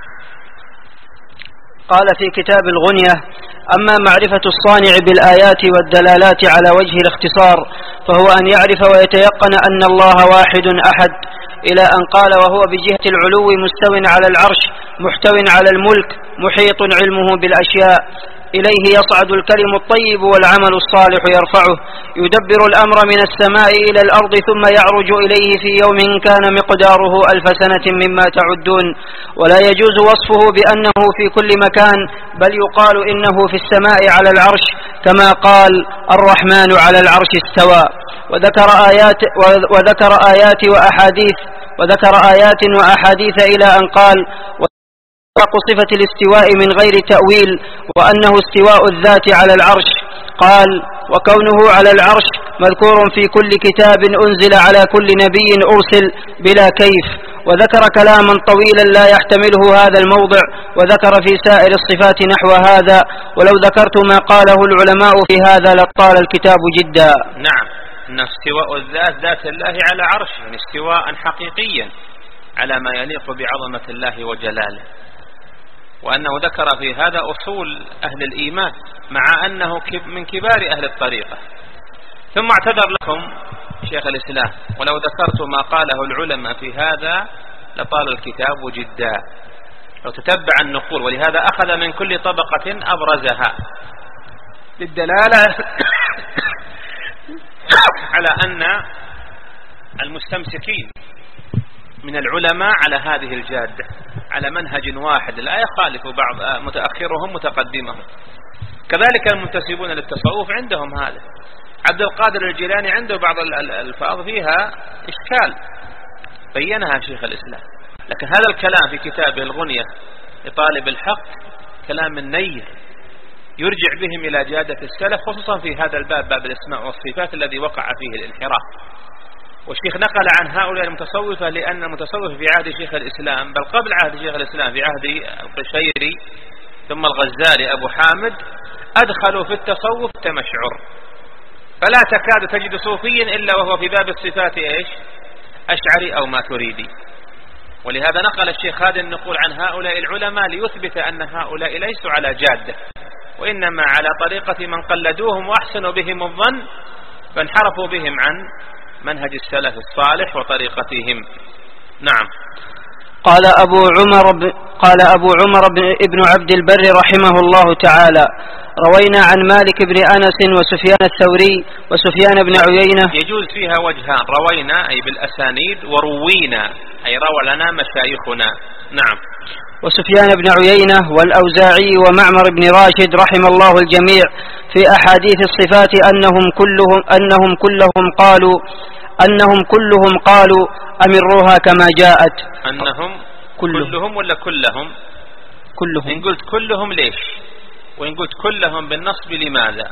قال في كتاب الغنية: أما معرفة الصانع بالآيات والدلالات على وجه الاختصار فهو أن يعرف ويتيقن أن الله واحد أحد، إلى أن قال: وهو بجهة العلو مستو على العرش محتو على الملك محيط علمه بالأشياء، إليه يصعد الكلم الطيب والعمل الصالح يرفعه، يدبر الأمر من السماء إلى الأرض ثم يعرج إليه في يوم كان مقداره ألف سنة مما تعدون، ولا يجوز وصفه بأنه في كل مكان، بل يقال إنه في السماء على العرش، كما قال: الرحمن على العرش استوى. وذكر آيات, وذكر آيات وأحاديث وذكر آيات وأحاديث إلى أن قال: صفة الاستواء من غير تأويل، وأنه استواء الذات على العرش. قال: وكونه على العرش مذكور في كل كتاب أنزل على كل نبي أرسل بلا كيف. وذكر كلاما طويلا لا يحتمله هذا الموضع، وذكر في سائر الصفات نحو هذا، ولو ذكرت ما قاله العلماء في هذا لطال الكتاب جدا. نعم، أن استواء الذات ذات الله على عرش، يعني استواء حقيقيا على ما يليق بعظمة الله وجلاله، وأنه ذكر في هذا أصول أهل الإيمان مع أنه من كبار أهل الطريقة. ثم اعتذر لكم شيخ الإسلام، ولو ذكرت ما قاله العلماء في هذا لطال الكتاب جدا. لو تتبع النقول، ولهذا أخذ من كل طبقة أبرزها للدلالة على أن المستمسكين من العلماء على هذه الجادة على منهج واحد لا يخالف بعض متأخرهم متقدمهم. كذلك المنتسبون للتصوف عندهم هذا. عبد القادر الجيلاني عنده بعض الألفاظ فيها إشكال بينها شيخ الإسلام، لكن هذا الكلام في كتابه الغنية لطالب الحق كلام نير يرجع بهم إلى جادة السلف، خصوصا في هذا الباب، باب الأسماء والصفات الذي وقع فيه الانحراف. والشيخ نقل عن هؤلاء المتصوفة لأن المتصوف في عهد شيخ الإسلام، بل قبل عهد شيخ الإسلام في عهد القشيري ثم الغزالي أبو حامد، أدخلوا في التصوف تمشعر، فلا تكاد تجد صوفيا إلا وهو في باب الصفات إيش؟ أشعري أو ماتريدي. ولهذا نقل الشيخ هذا النقول عن هؤلاء العلماء ليثبت أن هؤلاء ليسوا على جادة، وإنما على طريقة من قلدوهم وأحسنوا بهم الظن فانحرفوا بهم عن منهج السلف الصالح وطريقتهم. نعم. قال أبو عمر ب... قال أبو عمر ابن عبد البر رحمه الله تعالى: روينا عن مالك بن أنس وسفيان الثوري وسفيان بن عيينة. يجوز فيها وجهان، روينا أي بالأسانيد، وروينا أي روى لنا مشايخنا. نعم. وسفيان بن عيينة والأوزاعي ومعمر بن راشد رحم الله الجميع في أحاديث الصفات أنهم كلهم أنهم كلهم قالوا أنهم كلهم قالوا أمروها كما جاءت. أنهم كلهم, كلهم ولا كلهم؟ كلهم. إن قلت كلهم ليش؟ وإن قلت كلهم بالنصب لماذا؟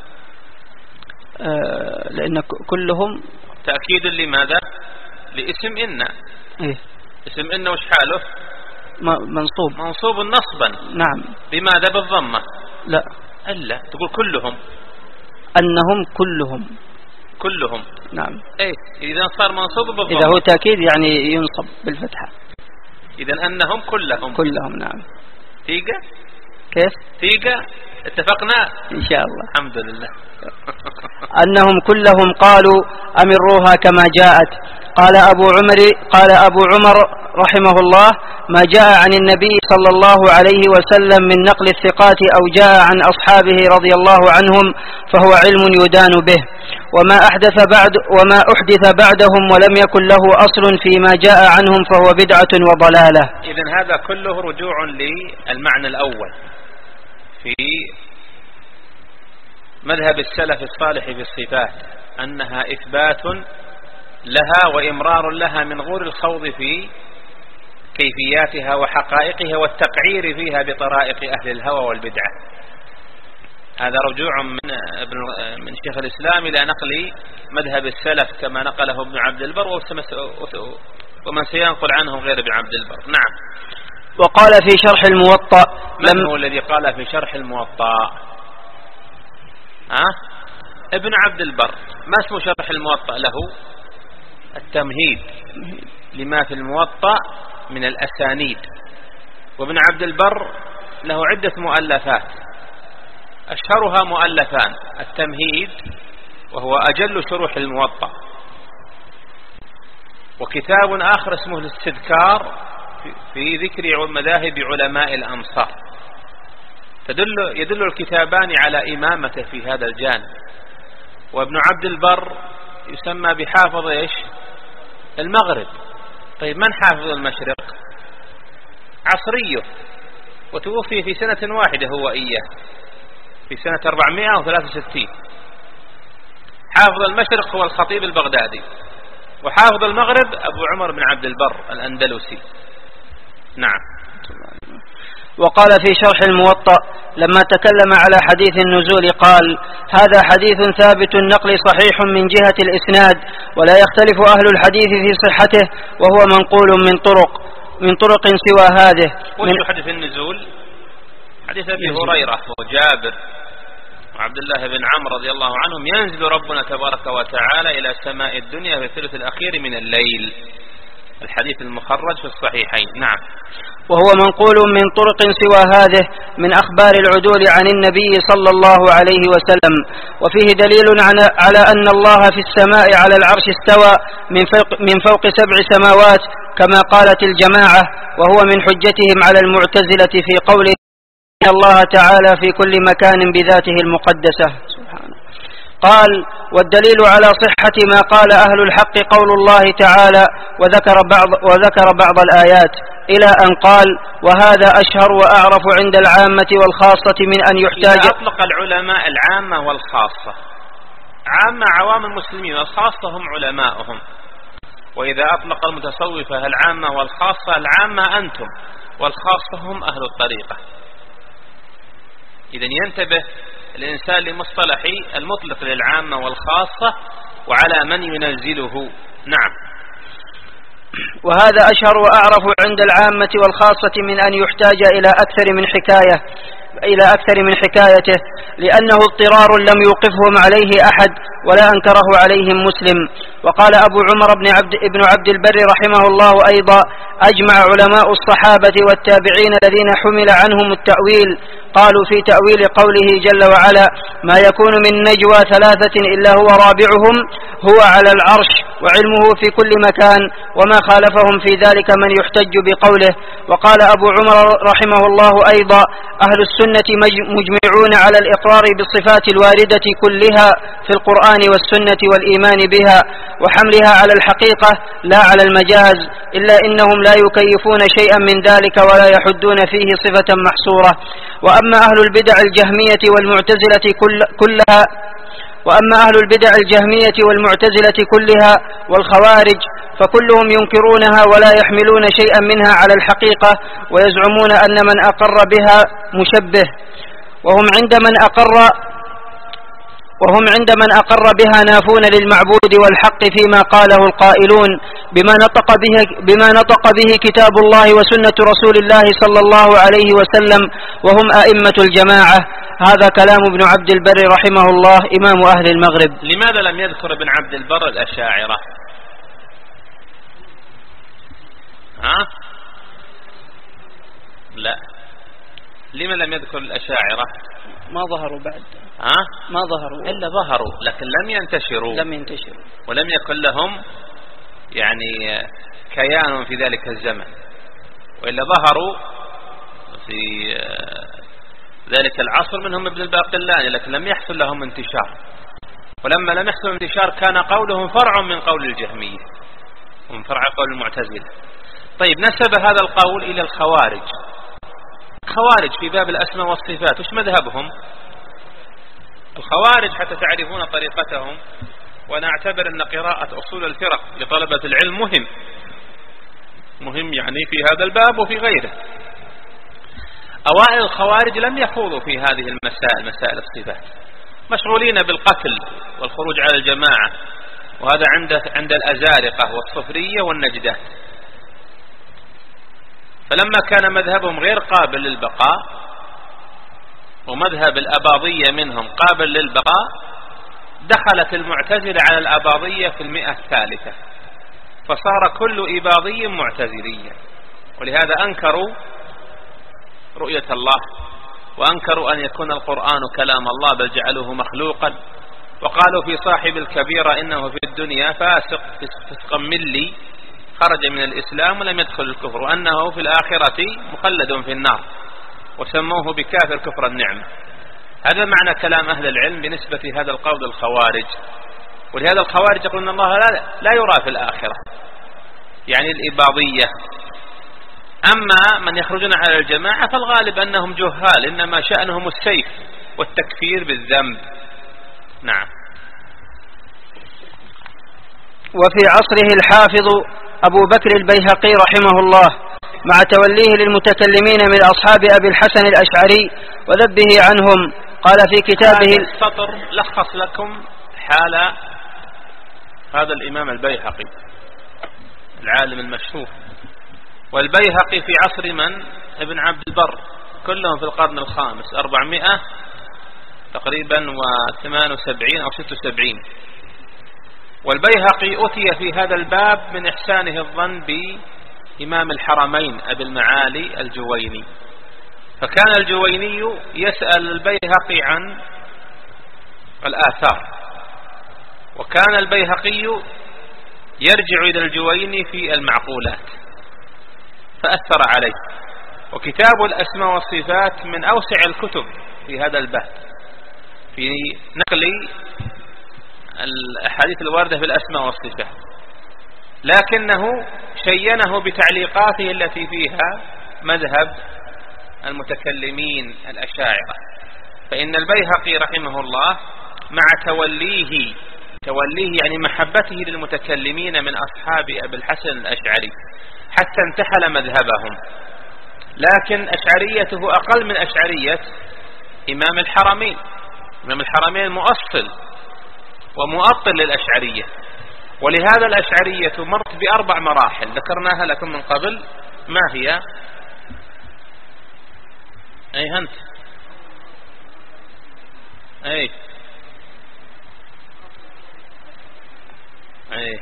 آه لأن كلهم تأكيد لماذا؟ لاسم إن. إيه؟ اسم إن وش حاله؟ منصوب. منصوب نصبا. نعم. بماذا؟ بالضمة؟ لا. ألا تقول كلهم. أنهم كلهم. كلهم. نعم. إيه إذا صار منصوب بالضمة. إذا هو تأكيد يعني ينصب بالفتحة. إذا أنهم كلهم. كلهم. نعم. تيجا؟ كيف؟ تيجا اتفقنا إن شاء الله. الحمد لله. أنهم كلهم قالوا أمروها كما جاءت. قال أبو عمر قال أبو عمر رحمه الله: ما جاء عن النبي صلى الله عليه وسلم من نقل الثقات أو جاء عن أصحابه رضي الله عنهم فهو علم يدان به، وما أحدث بعد وما أحدث بعدهم ولم يكن له أصل فيما جاء عنهم فهو بدعة وضلالة. إذن هذا كله رجوع للمعنى الأول في مذهب السلف الصالح في الصفات، أنها إثبات لها وإمرار لها من غير الخوض في كيفياتها وحقائقها والتقعير فيها بطرائق أهل الهوى والبدعة. هذا رجوع من ابن من شيخ الإسلام إلى نقل مذهب السلف كما نقله ابن عبد البر ومن سينقل عنه غير ابن عبد البر. نعم. وقال في شرح الموطأ. من هو الذي قال في شرح الموطأ؟ ها؟ ابن عبد البر. ما اسم شرح الموطأ له؟ التمهيد لما في الموطأ من الأسانيد. وابن عبد البر له عدة مؤلفات، أشهرها مؤلفان: التمهيد وهو أجل شروح الموطأ، وكتاب آخر اسمه الاستذكار في ذكر مذاهب علماء الأمصار. تدل يدل الكتابان على إمامته في هذا الجانب. وابن عبد البر يسمى بحافظ إيش؟ المغرب. طيب من حافظ المشرق؟ عصريه، وتوفي في سنة واحدة هو إياه في سنة أربعمائة وثلاثة وستين. حافظ المشرق هو الخطيب البغدادي، وحافظ المغرب أبو عمر بن عبد البر الأندلسي. نعم. وقال في شرح الموطأ لما تكلم على حديث النزول قال: هذا حديث ثابت النقل صحيح من جهة الإسناد، ولا يختلف أهل الحديث في صحته، وهو منقول من طرق من طرق سوى هذه. وش حديث النزول؟ حديث أبي هريرة وجابر وعبد الله بن عمرو رضي الله عنهم: ينزل ربنا تبارك وتعالى إلى سماء الدنيا في الثلث الأخير من الليل. الحديث المخرج في الصحيحين. نعم. وهو منقول من طرق سوى هذه من أخبار العدول عن النبي صلى الله عليه وسلم. وفيه دليل على أن الله في السماء على العرش استوى من فوق, من فوق سبع سماوات كما قالت الجماعة، وهو من حجتهم على المعتزلة في قوله إن الله تعالى في كل مكان بذاته المقدسة سبحانه. قال: والدليل على صحة ما قال أهل الحق قول الله تعالى وذكر بعض, وذكر بعض الآيات إلى أن قال: وهذا أشهر وأعرف عند العامة والخاصة من أن يحتاج. إذا أطلق العلماء العامة والخاصة، عامة عوام المسلمين والخاصة هم علماؤهم، وإذا أطلق المتصوفة العامة والخاصة، العامة أنتم والخاصة هم أهل الطريقة. إذن ينتبه الإنسان لمصطلح المطلق للعامة والخاصة وعلى من ينزله. نعم. وهذا أشهر وأعرف عند العامة والخاصة من أن يحتاج إلى أكثر من حكاية إلى أكثر من حكايته، لأنه اضطرار لم يوقفهم عليه أحد ولا أنكره عليهم مسلم. وقال أبو عمر بن عبد, ابن عبد البر رحمه الله أيضا: أجمع علماء الصحابة والتابعين الذين حمل عنهم التأويل قالوا في تأويل قوله جل وعلا: ما يكون من نجوى ثلاثة إلا هو رابعهم هو على العرش وعلمه في كل مكان، وما خالفهم في ذلك من يحتج بقوله. وقال أبو عمر رحمه الله أيضا: أهل السنة مجمعون على الإقرار بالصفات الواردة كلها في القرآن والسنة والإيمان بها وحملها على الحقيقة لا على المجاز، إلا إنهم لا يكيفون شيئا من ذلك ولا يحدون فيه صفة محصورة. وأما أهل البدع الجهمية والمعتزلة كل كلها وأما أهل البدع الجهمية والمعتزلة كلها والخوارج فكلهم ينكرونها ولا يحملون شيئا منها على الحقيقة، ويزعمون أن من أقر بها مشبه، وهم عند من أقر وهم عند من أقر بها نافون للمعبود والحق فيما قاله القائلون بما نطق به, بما نطق به كتاب الله وسنة رسول الله صلى الله عليه وسلم، وهم أئمة الجماعة. هذا كلام ابن عبد البر رحمه الله إمام أهل المغرب. لماذا لم يذكر ابن عبد البر الأشاعرة؟ ها؟ لا. لما لم يذكر الأشاعرة؟ ما ظهروا بعد. ها؟ ما ظهروا إلا ظهروا لكن لم ينتشروا لم ينتشروا ولم يكن لهم يعني كيان في ذلك الزمن، وإلا ظهروا في ذلك العصر منهم ابن الباقلاني، لكن لم يحصل لهم انتشار. ولما لم يحصل انتشار كان قولهم فرع من قول الجهمية ومن فرع قول المعتزلة. طيب، نسب هذا القول إلى الخوارج. الخوارج في باب الأسماء والصفات وش مذهبهم؟ الخوارج حتى تعرفون طريقتهم، وأنا أعتبر أن قراءة أصول الفرق لطلبة العلم مهم مهم يعني في هذا الباب وفي غيره. أوائل الخوارج لم يخوضوا في هذه المسائل، مسائل الصفات، مشغولين بالقتل والخروج على الجماعة، وهذا عند عند الأزارقة والصفرية والنجدة. فلما كان مذهبهم غير قابل للبقاء ومذهب الأباضية منهم قابل للبقاء، دخلت المعتزلة على الأباضية في المئة الثالثة، فصار كل إباضي معتزليا. ولهذا أنكروا رؤية الله، وأنكروا أن يكون القرآن كلام الله، بل جعلوه مخلوقا. وقالوا في صاحب الكبيرة إنه في الدنيا فاسق فسقا ملي خرج من الإسلام ولم يدخل الكفر، وأنه في الآخرة مخلد في النار، وسموه بكافر كفر النعمة. هذا معنى كلام أهل العلم بالنسبة هذا القول الخوارج. ولهذا الخوارج يقولون الله لا, لا يرى في الآخرة، يعني الإباضية. أما من يخرجون على الجماعة فالغالب أنهم جهال، إنما شأنهم السيف والتكفير بالذنب. نعم. وفي عصره الحافظ أبو بكر البيهقي رحمه الله مع توليه للمتكلمين من أصحاب أبي الحسن الأشعري وذبه عنهم قال في كتابه هذا السطر لخص لكم حال هذا الإمام البيهقي العالم المشهور. والبيهقي في عصر من؟ ابن عبد البر، كلهم في القرن الخامس، أربعمائة تقريبا وثمان وسبعين أو ست وسبعين. والبيهقي أتي في هذا الباب من إحسانه الظن بإمام الحرمين أبي المعالي الجويني، فكان الجويني يسأل البيهقي عن الآثار، وكان البيهقي يرجع إلى الجويني في المعقولات، فأثر عليه. وكتاب الأسماء والصفات من أوسع الكتب في هذا الباب في نقل الأحاديث الواردة في الأسماء والصفات، لكنه شينه بتعليقاته التي فيها مذهب المتكلمين الأشاعرة. فإن البيهقي رحمه الله مع توليه توليه يعني محبته للمتكلمين من أصحاب أبي الحسن الأشعري حتى انتحل مذهبهم، لكن أشعريته أقل من أشعرية إمام الحرمين. إمام الحرمين مؤصل ومؤطل للأشعرية، ولهذا الأشعرية مرت بأربع مراحل ذكرناها لكم من قبل. ما هي؟ أي أنت أي أي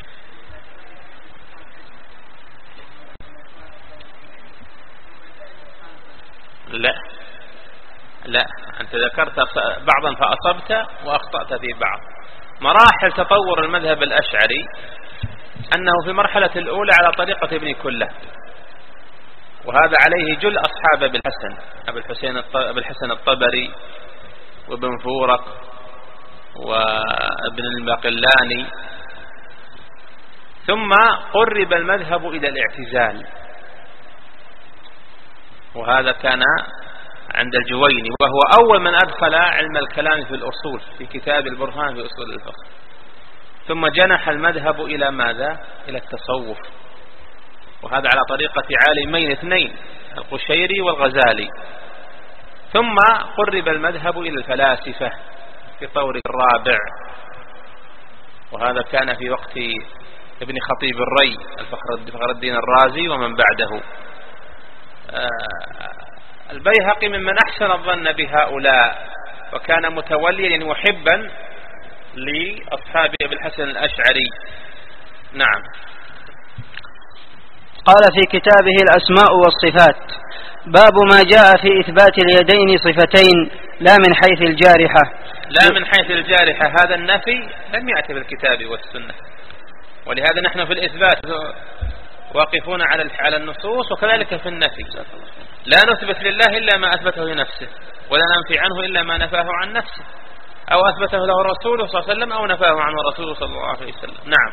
لا لا أنت ذكرت بعضا فأصبت وأخطأت في بعض. مراحل تطور المذهب الأشعري أنه في مرحلة الأولى على طريقة ابن كلاب، وهذا عليه جل أصحاب أبي الحسن أبي الحسين أبي الحسن الطبري وابن فورق وابن الباقلاني. ثم قرب المذهب إلى الاعتزال، وهذا كان عند الجويني، وهو أول من أدخل علم الكلام في الأصول في كتاب البرهان في أصول الفقه. ثم جنح المذهب إلى ماذا؟ إلى التصوف، وهذا على طريقة عالمين اثنين القشيري والغزالي. ثم قرب المذهب إلى الفلاسفة في طور الرابع، وهذا كان في وقت ابن خطيب الري الفخر الدين الرازي ومن بعده. البيهقي ممن أحسن الظن بهؤلاء، وكان متوليا يعني محبا لأصحاب أبي الحسن الأشعري. نعم. قال في كتابه الأسماء والصفات: باب ما جاء في إثبات اليدين صفتين لا من حيث الجارحة. لا من حيث الجارحة، هذا النفي لم يأتي في الكتاب والسنة، ولهذا نحن في الإثبات واقفون على على النصوص، وكذلك في النفي لا نثبت لله إلا ما أثبته لنفسه، ولا ننفي عنه إلا ما نفاه عن نفسه، أو أثبته له رسوله صلى الله عليه وسلم أو نفاه عنه رسوله صلى الله عليه وسلم. نعم.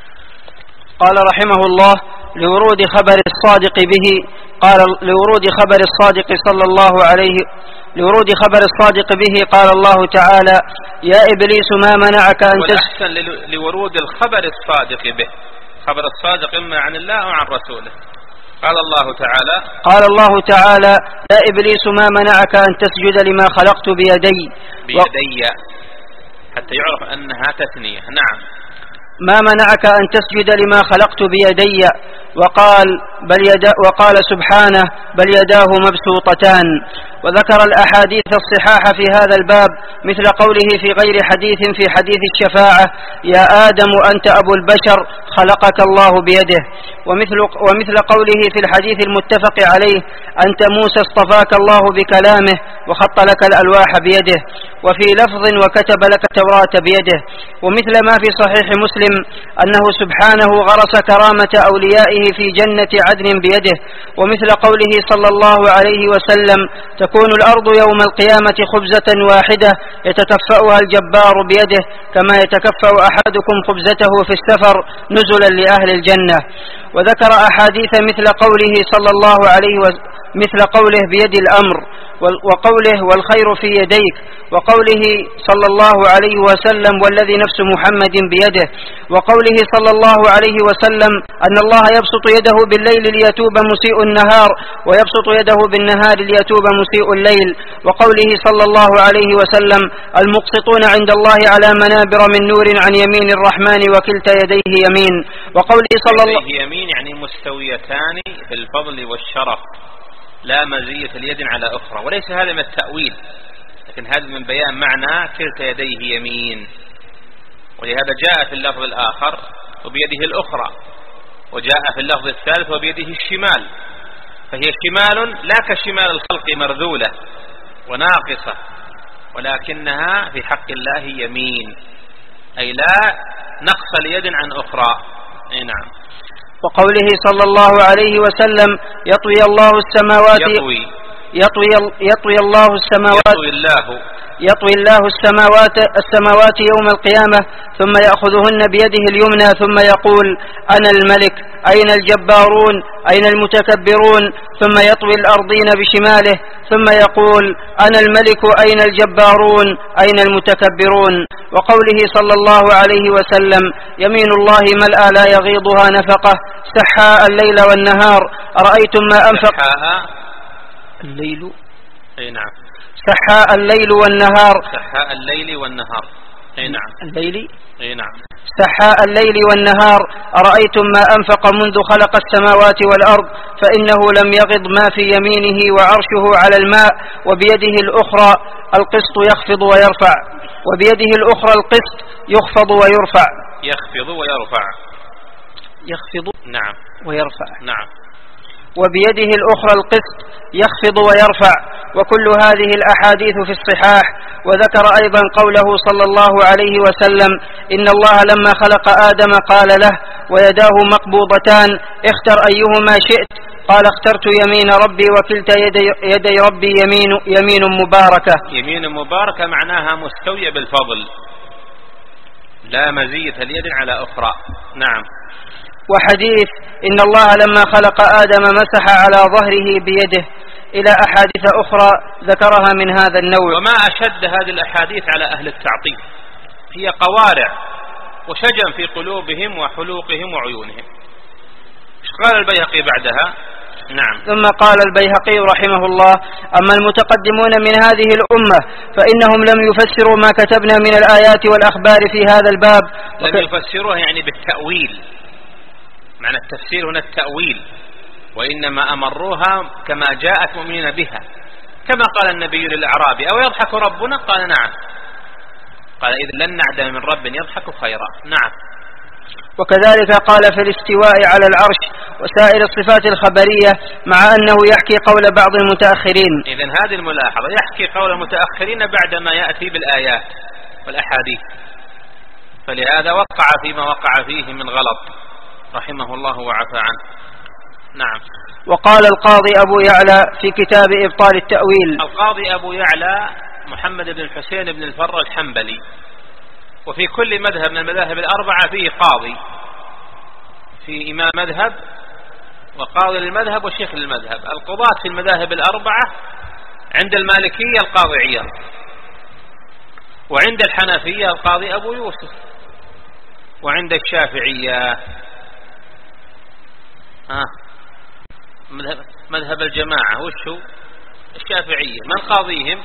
قال رحمه الله: لورود خبر الصادق به قال لورود خبر الصادق صلى الله عليه لورود خبر الصادق به قال الله تعالى: يا إبليس ما منعك أن تسجد. والأحسن لورود الخبر الصادق به، خبر الصادق إما عن الله أو عن رسوله. قال الله تعالى قال الله تعالى: يا إبليس ما منعك أن تسجد لما خلقت بيدي بيدي حتى يعرف أنها تثنية. نعم. ما منعك أن تسجد لما خلقت بيدي وقال بل يدا وقال سبحانه: بل يداه مبسوطتان. وذكر الأحاديث الصحاح في هذا الباب مثل قوله في غير حديث في حديث الشفاعة: يا آدم أنت أبو البشر خلقك الله بيده. ومثل, ومثل قوله في الحديث المتفق عليه: أنت موسى اصطفاك الله بكلامه وخط لك الألواح بيده. وفي لفظ: وكتب لك التوراة بيده. ومثل ما في صحيح مسلم أنه سبحانه غرس كرامة أوليائه في جنة عدن بيده. ومثل قوله صلى الله عليه وسلم: تكون الأرض يوم القيامة خبزة واحدة يتكفأها الجبار بيده كما يتكفأ أحدكم خبزته في السفر نزلا لأهل الجنة. وذكر أحاديث مثل قوله صلى الله عليه وسلم مثل قوله بيد الأمر، وقوله والخير في يديك، وقوله صلى الله عليه وسلم والذي نفس محمد بيده، وقوله صلى الله عليه وسلم أن الله يبسط يده بالليل ليتوب مسيء النهار ويبسط يده بالنهار ليتوب مسيء الليل، وقوله صلى الله عليه وسلم المقسطون عند الله على منابر من نور عن يمين الرحمن وكلتا يديه يمين، وقوله صلى الله عليه وسلم يمين يعني مستويتان في الفضل والشرف لا مزية اليد على أخرى. وليس هذا من التأويل، لكن هذا من بيان معنى كلتا يديه يمين. ولهذا جاء في اللفظ الآخر وبيده الأخرى، وجاء في اللفظ الثالث وبيده الشمال، فهي شمال لا كشمال الخلق مرذولة وناقصة، ولكنها في حق الله يمين، أي لا نقص اليد عن أخرى. أي نعم. وقوله صلى الله عليه وسلم يطوي الله السماوات يطوي يطوي, يطوي الله السماوات يطوي الله يطوي الله السماوات السماوات يوم القيامة ثم يأخذهن بيده اليمنى ثم يقول أنا الملك أين الجبارون أين المتكبرون، ثم يطوي الأرضين بشماله ثم يقول أنا الملك أين الجبارون أين المتكبرون. وقوله صلى الله عليه وسلم يمين الله ملأى لا يغيضها نفقة سحاء الليل والنهار أرأيتم ما أنفق الليل أي نعم سحاء الليل والنهار سحاء الليل والنهار أي نعم الليل أي نعم سحاء الليل والنهار أرأيتم ما أنفق منذ خلق السماوات والأرض فإنه لم يغض ما في يمينه وعرشه على الماء وبيده الأخرى القسط يخفض ويرفع وبيده الأخرى القسط يخفض ويرفع يخفض ويرفع يخفض نعم ويرفع نعم وبيده الأخرى القسط يخفض ويرفع. وكل هذه الأحاديث في الصحاح. وذكر أيضا قوله صلى الله عليه وسلم إن الله لما خلق آدم قال له ويداه مقبوضتان اختر أيهما شئت، قال اخترت يمين ربي وكلتا يدي, يدي ربي يمين, يمين مباركة. يمين مباركة معناها مستوية بالفضل لا مزية اليد على أخرى. نعم. وحديث إن الله لما خلق آدم مسح على ظهره بيده إلى أحاديث أخرى ذكرها من هذا النوع. وما أشد هذه الأحاديث على أهل التعطيل، هي قوارع وشجن في قلوبهم وحلوقهم وعيونهم. قال البيهقي بعدها نعم. ثم قال البيهقي رحمه الله أما المتقدمون من هذه الأمة فإنهم لم يفسروا ما كتبنا من الآيات والأخبار في هذا الباب. لم يفسروها يعني بالتأويل، معنى التفسير هنا التأويل، وإنما أمروها كما جاءت مؤمنين بها، كما قال النبي للأعرابي أو يضحك ربنا؟ قال نعم. قال إذ لن نعدم من رب يضحك خيرا. نعم. وكذلك قال في الاستواء على العرش وسائر الصفات الخبرية مع أنه يحكي قول بعض المتأخرين. إذن هذه الملاحظة يحكي قول المتأخرين بعدما يأتي بالآيات والأحاديث، فلهذا وقع فيما وقع فيه من غلط رحمه الله وعفى عنه. نعم. وقال القاضي أبو يعلى في كتاب إبطال التأويل. القاضي أبو يعلى محمد بن الحسين بن الفر الحنبلي، وفي كل مذهب من المذاهب الأربعة فيه قاضي، في إمام مذهب وقاضي للمذهب وشيخ للمذهب. القضاة في المذاهب الأربعة عند المالكية القاضي عياض، وعند الحنفية القاضي أبو يوسف، وعند الشافعية آه مذهب, مذهب الجماعة وشو الشافعية من قاضيهم؟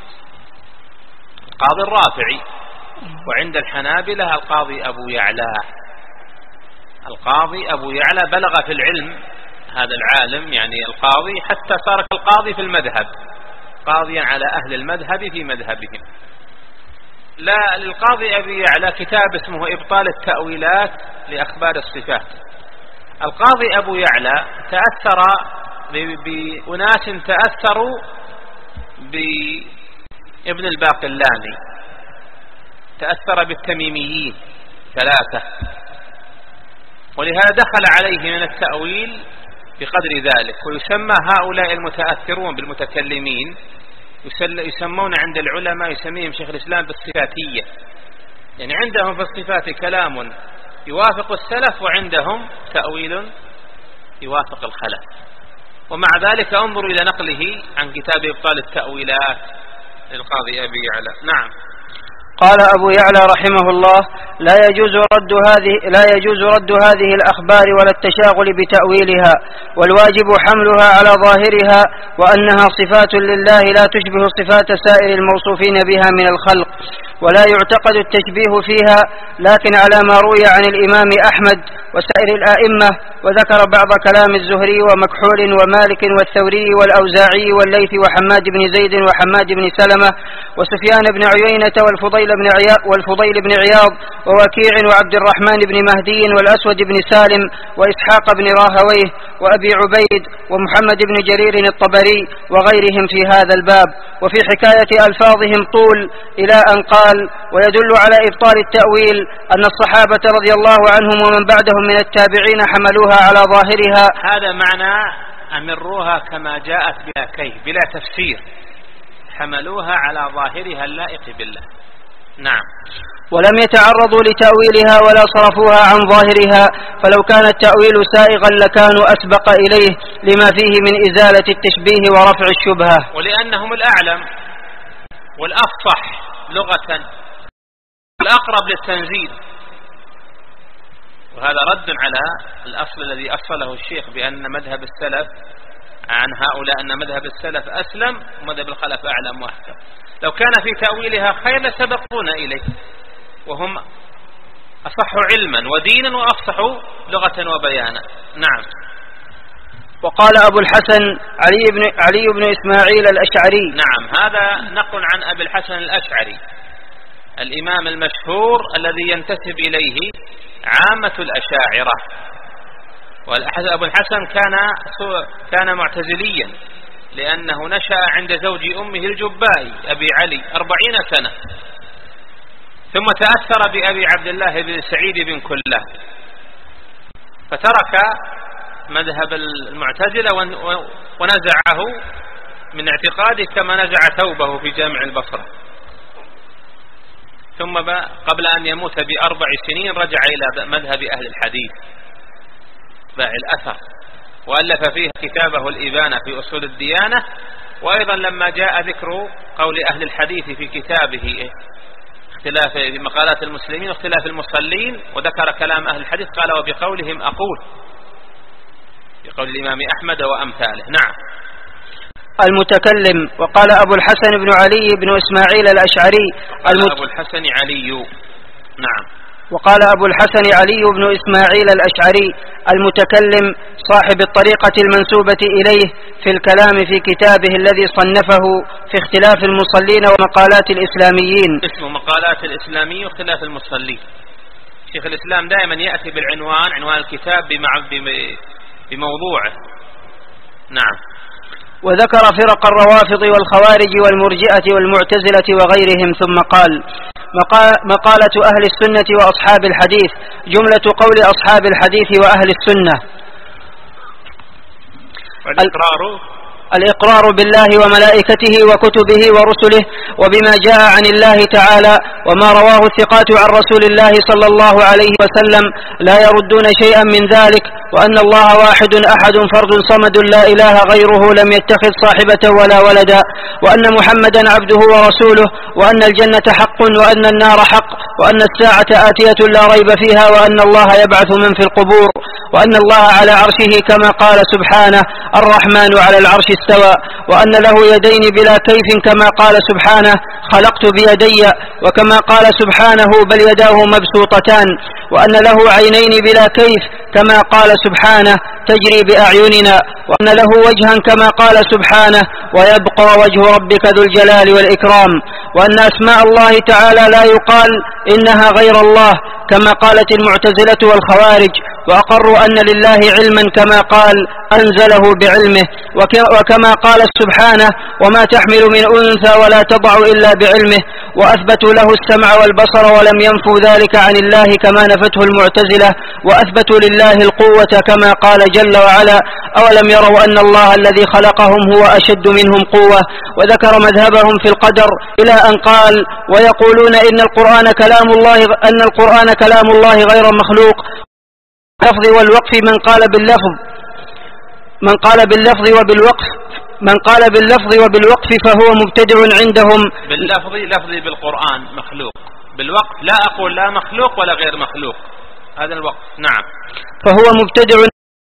القاضي الرافعي. وعند الحنابلة القاضي أبو يعلى. القاضي أبو يعلى بلغ في العلم هذا العالم يعني القاضي حتى صار القاضي في المذهب، قاضيا على أهل المذهب في مذهبهم. لا للقاضي أبي يعلى كتاب اسمه إبطال التأويلات لأخبار الصفات. القاضي أبو يعلى تأثر بأناس تأثروا بابن الباقلاني، تأثر بالتميميين ثلاثة، ولهذا دخل عليه من التأويل بقدر ذلك. ويسمى هؤلاء المتأثرون بالمتكلمين يسمون عند العلماء يسميهم شيخ الإسلام بالصفاتية، يعني عندهم في الصفات كلام يوافق السلف وعندهم تأويل يوافق الخلف. ومع ذلك انظروا إلى نقله عن كتاب إبطال التأويلات للقاضي أبي يعلى. نعم. قال أبو يعلى رحمه الله لا يجوز رد هذه لا يجوز رد هذه الأخبار ولا التشاغل بتأويلها، والواجب حملها على ظاهرها وأنها صفات لله لا تشبه صفات سائر الموصوفين بها من الخلق، ولا يعتقد التشبيه فيها، لكن على ما روي عن الإمام أحمد وسائر الآئمة. وذكر بعض كلام الزهري ومكحول ومالك والثوري والأوزاعي والليث وحماد بن زيد وحماد بن سلمة وسفيان بن عيينة والفضيل بن عياض, والفضيل بن عياض ووكيع وعبد الرحمن بن مهدي والأسود بن سالم وإسحاق بن راهويه وأبي عبيد ومحمد بن جرير الطبري وغيرهم في هذا الباب. وفي حكاية ألفاظهم طول إلى أن قال: ويدل على إبطال التأويل أن الصحابة رضي الله عنهم ومن بعدهم من التابعين حملوها على ظاهرها. هذا معنى أمروها كما جاءت بلا كيف بلا تفسير، حملوها على ظاهرها اللائق بالله. نعم. ولم يتعرضوا لتأويلها ولا صرفوها عن ظاهرها، فلو كان التأويل سائغا لكانوا أسبق إليه لما فيه من إزالة التشبيه ورفع الشبهة، ولأنهم الأعلم والأفصح لغة والأقرب للتنزيل. وهذا رد على الأصل الذي أصله الشيخ بأن مذهب السلف عن هؤلاء أن مذهب السلف أسلم ومذهب الخلف أعلم وأحكم. لو كان في تأويلها خير لسبقونا إليه، وهم أصح علما ودينا وأفصح لغة وبيانا. نعم. وقال أبو الحسن علي بن, علي بن إسماعيل الأشعري. نعم، هذا نقل عن أبي الحسن الأشعري الإمام المشهور الذي ينتسب إليه عامة الأشاعرة. وأبو الحسن كان كان معتزليا، لأنه نشأ عند زوج أمه الجبائي أبي علي أربعين سنة، ثم تأثر بأبي عبد الله بن سعيد بن كلاه، فترك مذهب المعتزلة ونزعه من اعتقاده كما نزع ثوبه في جامع البصرة. ثم قبل أن يموت بأربع سنين رجع إلى مذهب أهل الحديث باع الأثر، وألف فيه كتابه الإبانة في أصول الديانة. وأيضا لما جاء ذكر قول أهل الحديث في كتابه اختلاف في مقالات المسلمين واختلاف المصلين، وذكر كلام أهل الحديث قال: وبقولهم أقول، بقول الإمام أحمد وأمثاله. نعم. المتكلم. وقال أبو الحسن بن علي بن إسماعيل الأشعري المت... أبو الحسن علي. نعم. وقال أبو الحسن علي بن إسماعيل الأشعري المتكلم صاحب الطريقة المنسوبة إليه في الكلام في كتابه الذي صنفه في اختلاف المصلين ومقالات الإسلاميين، اسمه مقالات الإسلاميين واختلاف المصلين. شيخ الإسلام دائما يأتي بالعنوان، عنوان الكتاب بموضوعه. نعم. وذكر فرق الروافض والخوارج والمرجئة والمعتزلة وغيرهم، ثم قال: مقالة أهل السنة وأصحاب الحديث. جملة قول أصحاب الحديث وأهل السنة: الإقرار الإقرار بالله وملائكته وكتبه ورسله وبما جاء عن الله تعالى وما رواه الثقات عن رسول الله صلى الله عليه وسلم، لا يردون شيئا من ذلك، وأن الله واحد أحد فرد صمد لا إله غيره لم يتخذ صاحبة ولا ولدا، وأن محمدا عبده ورسوله، وأن الجنة حق وأن النار حق، وأن الساعة آتية لا ريب فيها، وأن الله يبعث من في القبور، وأن الله على عرشه كما قال سبحانه: الرحمن على العرش استوى، وأن له يدين بلا كيف كما قال سبحانه: خلقت بيدي، وكما قال سبحانه: بل يداه مبسوطتان، وأن له عينين بلا كيف كما قال سبحانه: تجري بأعيننا، وأن له وجها كما قال سبحانه: ويبقى وجه ربك ذو الجلال والإكرام، وأن أسماء الله تعالى لا يقال إنها غير الله كما قالت المعتزلة والخوارج، وأقروا أن لله علما كما قال: أنزله بعلمه، وكما قال سبحانه: وما تحمل من أنثى ولا تضع إلا بعلمه، وأثبتوا له السمع والبصر ولم ينفوا ذلك عن الله كما نفته المعتزلة، وأثبتوا لله القوة كما قال جل وعلا: أولم يروا أن الله الذي خلقهم هو أشد منهم قوة، وذكر مذهبهم في القدر إلى أن قال: ويقولون إن القرآن كلام الله أن القرآن كلام الله غير مخلوق. اللفظ والوقف من قال باللفظ من قال باللفظ وبالوقف من قال باللفظ وبالوقف فهو مبتدع عندهم. باللفظ لفظي بالقرآن مخلوق، بالوقف لا أقول لا مخلوق ولا غير مخلوق، هذا الوقف. نعم. فهو مبتدع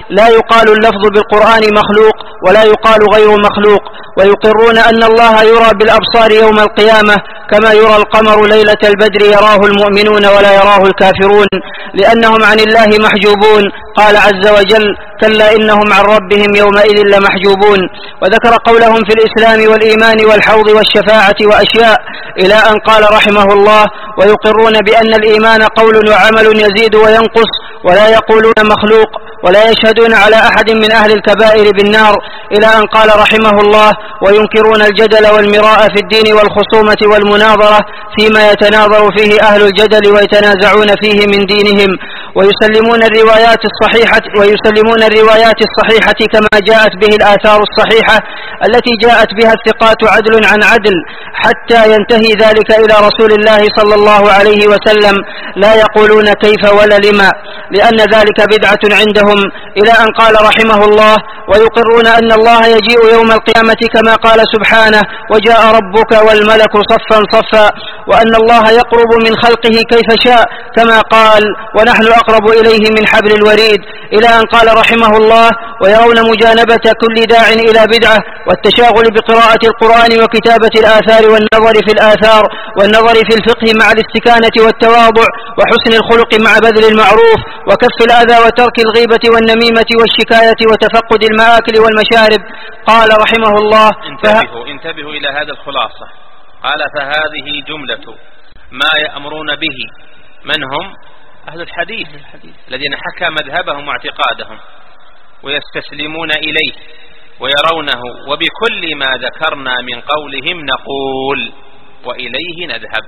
لا يقال اللفظ بالقرآن مخلوق ولا يقال غير مخلوق، ويقرون أن الله يرى بالأبصار يوم القيامة كما يرى القمر ليلة البدر يراه المؤمنون ولا يراه الكافرون، لأنهم عن الله محجوبون. قال عز وجل: كلا إنهم عن ربهم يومئذ لمحجوبون. وذكر قولهم في الإسلام والإيمان والحوض والشفاعة وأشياء، إلى أن قال رحمه الله: ويقرون بأن الإيمان قول وعمل يزيد وينقص، ولا يقولون مخلوق، ولا يشهدون على أحد من أهل الكبائر بالنار، إلى أن قال رحمه الله: وينكرون الجدل والمراء في الدين والخصومة والمناظرة فيما يتناظر فيه أهل الجدل ويتنازعون فيه من دينهم، ويسلمون الروايات الصحيحة ويسلمون الروايات الصحيحة كما جاءت به الآثار الصحيحة التي جاءت بها الثقات عدل عن عدل، حتى ينتهي ذلك إلى رسول الله صلى الله عليه وسلم، لا يقولون كيف ولا لما، لأن ذلك بدعة عندهم، إلى أن قال رحمه الله: ويقرون أن الله يجيء يوم القيامة كما قال سبحانه: وجاء ربك والملك صفا صفا، وأن الله يقرب من خلقه كيف شاء كما قال: ونحن أقرب إليه من حبل الوريد، إلى أن قال رحمه الله: ويرون مجانبة كل داع إلى بدعة، والتشاغل بقراءة القرآن وكتابة الآثار والنظر في الآثار والنظر في الفقه مع الاستكانة والتواضع وحسن الخلق مع بذل المعروف وكف الأذى وترك الغيبة والنميمة والشكاية وتفقد المآكل والمشارب. قال رحمه الله: انتبهوا, انتبهوا إلى هذا الخلاصة. قال: فهذه جملة ما يأمرون به من هم؟ أهل الحديث الذين حكى مذهبهم واعتقادهم ويستسلمون إليه ويرونه، وبكل ما ذكرنا من قولهم نقول وإليه نذهب.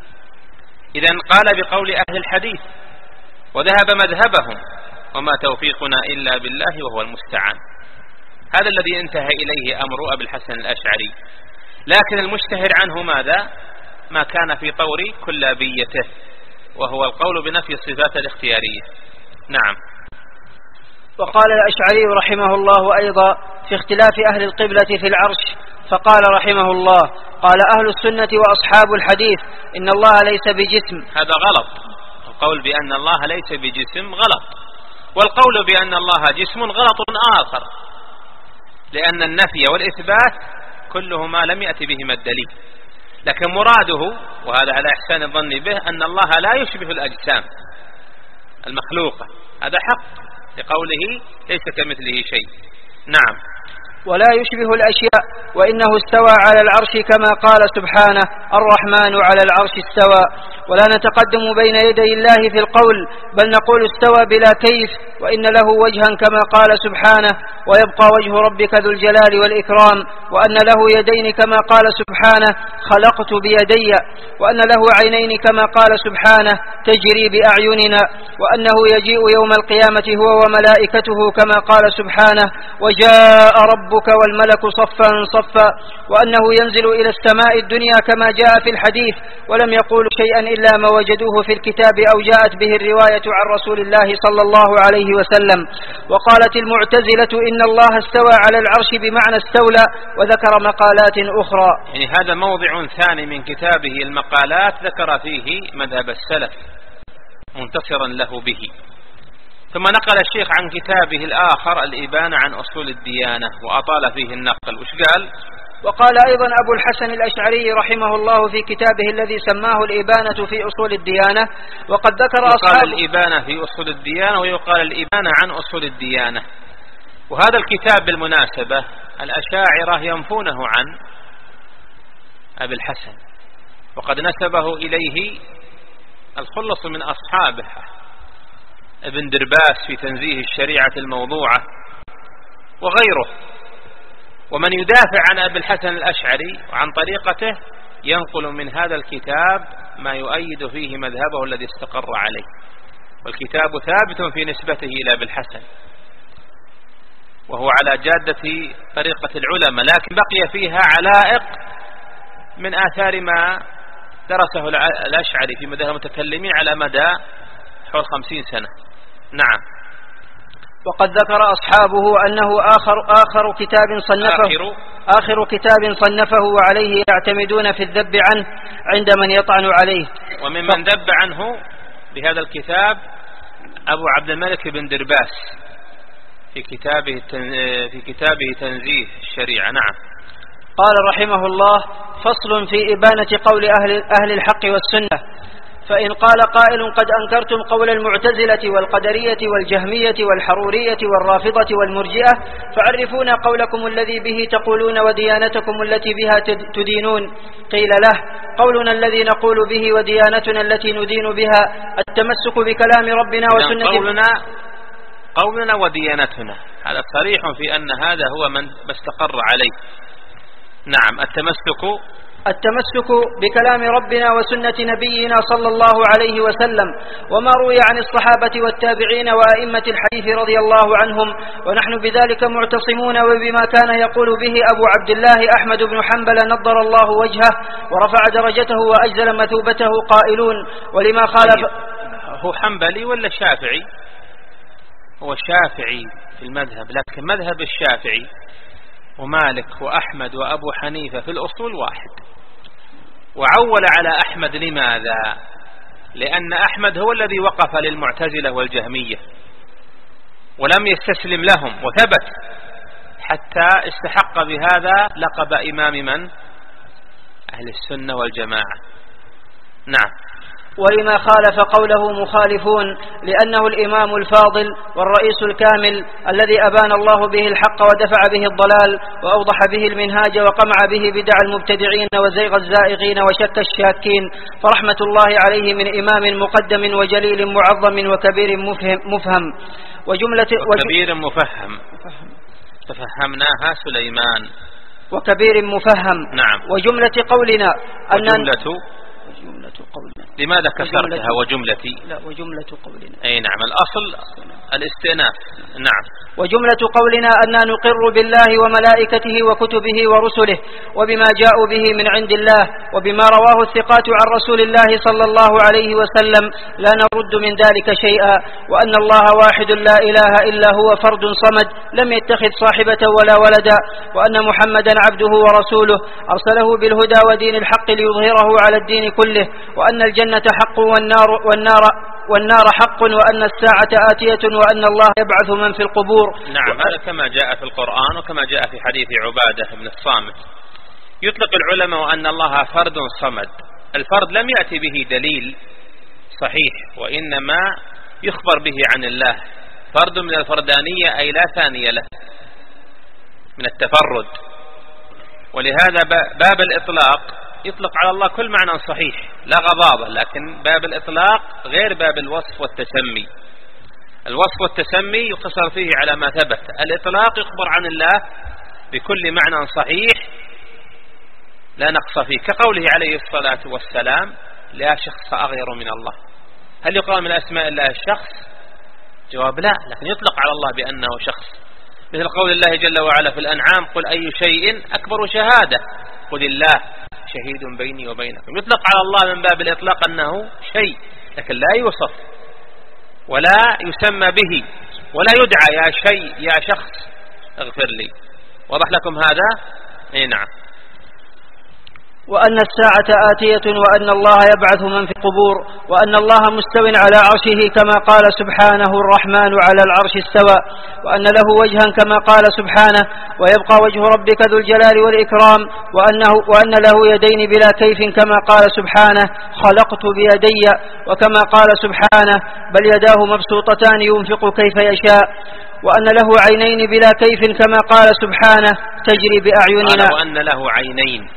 إذن قال بقول أهل الحديث وذهب مذهبهم، وما توفيقنا إلا بالله وهو المستعان. هذا الذي انتهى إليه أمر أبي الحسن الأشعري، لكن المشتهر عنه ماذا؟ ما كان في طور كلابيته، وهو القول بنفي الصفات الاختيارية. نعم. وقال الأشعري رحمه الله أيضا في اختلاف أهل القبلة في العرش، فقال رحمه الله: قال أهل السنة وأصحاب الحديث إن الله ليس بجسم. هذا غلط، القول بأن الله ليس بجسم غلط، والقول بأن الله جسم غلط آخر، لأن النفي والإثبات كلهما لم يأتي بهما الدليل، لكن مراده، وهذا على إحسان الظن به، أن الله لا يشبه الأجسام المخلوقة، هذا حق لقوله ليس كمثله شيء. نعم. ولا يشبه الأشياء، وإنه استوى على العرش كما قال سبحانه: الرحمن على العرش استوى. ولا نتقدم بين يدي الله في القول، بل نقول استوى بلا كيف، وإن له وجها كما قال سبحانه: ويبقى وجه ربك ذو الجلال والإكرام. وأن له يدين كما قال سبحانه: خلقت بيدي. وأن له عينين كما قال سبحانه: تجري بأعيننا. وأنه يجيء يوم القيامة هو وملائكته كما قال سبحانه: وجاء ربك والملك صفا صفا. وأنه ينزل إلى السماء الدنيا كما جاء في الحديث، ولم يقول شيئا إلا ما وجدوه في الكتاب أو جاءت به الرواية عن رسول الله صلى الله عليه وسلم. وقالت المعتزلة إن الله استوى على العرش بمعنى استولى، وذكر مقالات أخرى. يعني هذا موضع ثاني من كتابه المقالات ذكر فيه مذهب السلف منتصرا له به. ثم نقل الشيخ عن كتابه الآخر الإبانة عن أصول الديانة وأطال فيه النقل. وش قال؟ وقال أيضا أبو الحسن الأشعري رحمه الله في كتابه الذي سماه الإبانة في أصول الديانة، وقد ذكر أصحاب يقال الإبانة في أصول الديانة ويقال الإبانة عن أصول الديانة. وهذا الكتاب بالمناسبة الأشاعرة ينفونه عن أبي الحسن، وقد نسبه إليه الخلص من أصحابه ابن درباس في تنزيه الشريعة الموضوعة وغيره. ومن يدافع عن أبي الحسن الأشعري وعن طريقته ينقل من هذا الكتاب ما يؤيد فيه مذهبه الذي استقر عليه، والكتاب ثابت في نسبته إلى أبي الحسن، وهو على جادة طريقة العلماء، لكن بقي فيها علائق من آثار ما درسه الأشعري في مذهب المتكلمين على مدى حول خمسين سنة. نعم. وقد ذكر أصحابه أنه آخر, آخر كتاب صنفه آخر, آخر كتاب صنفه وعليه يعتمدون في الذب عنه عند من يطعن عليه. وممن ذب عنه بهذا الكتاب أبو عبد الملك بن درباس في كتابه في كتابه تنزيه الشريعة. نعم. قال رحمه الله: فصل في إبانة قول أهل, أهل الحق والسنة. فإن قال قائل: قد أنكرتم قول المعتزلة والقدرية والجهمية والحرورية والرافضة والمرجئة، فعرفونا قولكم الذي به تقولون وديانتكم التي بها تدينون. قيل له: قولنا الذي نقول به وديانتنا التي ندين بها التمسك بكلام ربنا وسنة قولنا قولنا وديانتنا، هذا صريح في أن هذا هو من استقر عليه. نعم. التمسك التمسك بكلام ربنا وسنة نبينا صلى الله عليه وسلم، وما روي عن الصحابة والتابعين وأئمة الحديث رضي الله عنهم، ونحن بذلك معتصمون وبما كان يقول به أبو عبد الله أحمد بن حنبل نضر الله وجهه ورفع درجته وأجزل مثوبته قائلون: ولما خالف. هو حنبلي ولا شافعي؟ هو شافعي في المذهب، لكن مذهب الشافعي ومالك وأحمد وأبو حنيفة في الأصول واحد. وعول على أحمد. لماذا؟ لأن أحمد هو الذي وقف للمعتزلة والجهمية ولم يستسلم لهم وثبت، حتى استحق بهذا لقب إمام من؟ أهل السنة والجماعة. نعم. ولما خالف قوله مخالفون، لأنه الإمام الفاضل والرئيس الكامل الذي أبان الله به الحق ودفع به الضلال وأوضح به المنهاج وقمع به بدع المبتدعين وزيغ الزائغين وشك الشاكين، فرحمة الله عليه من إمام مقدم وجليل معظم وكبير مفهم, مفهم وجملة وكبير مفهم تفهمناها سليمان. وكبير مفهم. نعم. وجملة قولنا أن وجملة وجملة قولنا. لماذا كسرتها وجملتي؟ لا، وجملة قولنا. أي نعم، الأصل الاستئناف. نعم. وجملة قولنا أننا نقر بالله وملائكته وكتبه ورسله وبما جاءوا به من عند الله وبما رواه الثقات عن رسول الله صلى الله عليه وسلم، لا نرد من ذلك شيئا، وأن الله واحد لا إله إلا هو فرد صمد لم يتخذ صاحبة ولا ولدا، وأن محمدا عبده ورسوله أرسله بالهدى ودين الحق ليظهره على الدين كله، وأن الجنة حق والنار, والنار والنار حق، وأن الساعة آتية، وأن الله يبعث من في القبور. نعم. هذا كما جاء في القرآن وكما جاء في حديث عبادة بن الصامت. يطلق العلماء أن الله فرد صمد. الفرد لم يأتي به دليل صحيح، وإنما يخبر به عن الله. فرد من الفردانية أي لا ثانية له من التفرد. ولهذا باب الإطلاق يطلق على الله كل معنى صحيح لا غضاضة، لكن باب الإطلاق غير باب الوصف والتسمي. الوصف والتسمي يقتصر فيه على ما ثبت. الإطلاق يخبر عن الله بكل معنى صحيح لا نقص فيه، كقوله عليه الصلاة والسلام: لا شخص أغير من الله. هل يقال من أسماء الله الشخص؟ جواب لا، لكن يطلق على الله بأنه شخص، مثل قول الله جل وعلا في الأنعام: قل أي شيء أكبر شهادة؟ قل الله شهيد بيني وبينكم. يطلق على الله من باب الإطلاق أنه شيء، لكن لا يوصف ولا يسمى به ولا يدعى يا شيء يا شخص اغفر لي. وضح لكم هذا؟ اي نعم. وأن الساعة آتية، وأن الله يبعث من في القبور، وأن الله مستو على عرشه كما قال سبحانه: الرحمن على العرش استوى، وأن له وجها كما قال سبحانه: ويبقى وجه ربك ذو الجلال والإكرام، وأنه وأن له يدين بلا كيف كما قال سبحانه: خلقت بيدي، وكما قال سبحانه: بل يداه مبسوطتان ينفق كيف يشاء، وأن له عينين بلا كيف كما قال سبحانه: تجري بأعيننا. وأن له عينين،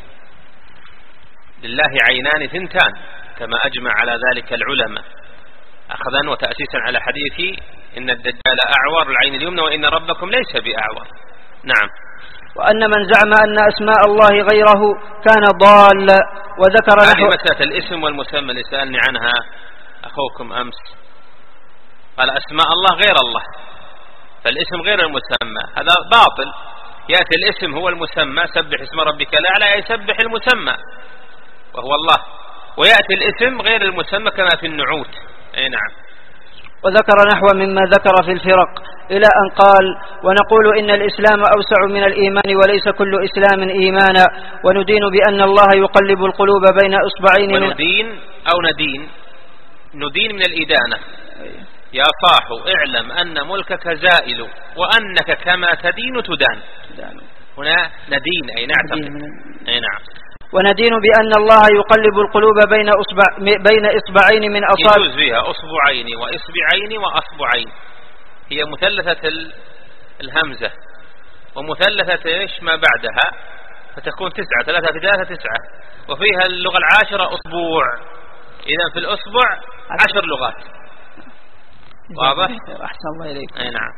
لله عينان ثنتان كما أجمع على ذلك العلماء، أخذا وتأسيسا على حديث إن الدجال أعور العين اليمنى وإن ربكم ليس بأعور. نعم. وأن من زعم أن أسماء الله غيره كان ضال. وذكر هذه مسألة الاسم والمسمى اللي سألني عنها أخوكم أمس، قال أسماء الله غير الله، فالاسم غير المسمى، هذا باطل. يأتي الاسم هو المسمى، سبح اسم ربك الأعلى، يسبح المسمى وهو الله، ويأتي الاسم غير المسمى كما في النعوت. أي نعم. وذكر نحو مما ذكر في الفرق إلى أن قال: ونقول إن الإسلام أوسع من الإيمان وليس كل إسلام إيمانا، وندين بأن الله يقلب القلوب بين إصبعين. وندين أو ندين، ندين من الإدانة، يا صاح اعلم أن ملكك زائل وأنك كما تدين تدان. هنا ندين أي نعتقد أي نعم. وندين بأن الله يقلب القلوب بين أصبع بين إصبعين من أصابع. يجوز فيها أصبعين وإصبعين وأصبعين، هي مثلثة الهمزة ومثلثة إيش ما بعدها، فتكون تسعة، ثلاثة في ثلاثة تسعة، وفيها اللغة العاشرة أسبوع. إذا في الأسبوع عشر لغات. واضح؟ أحسن الله إليك. أي نعم.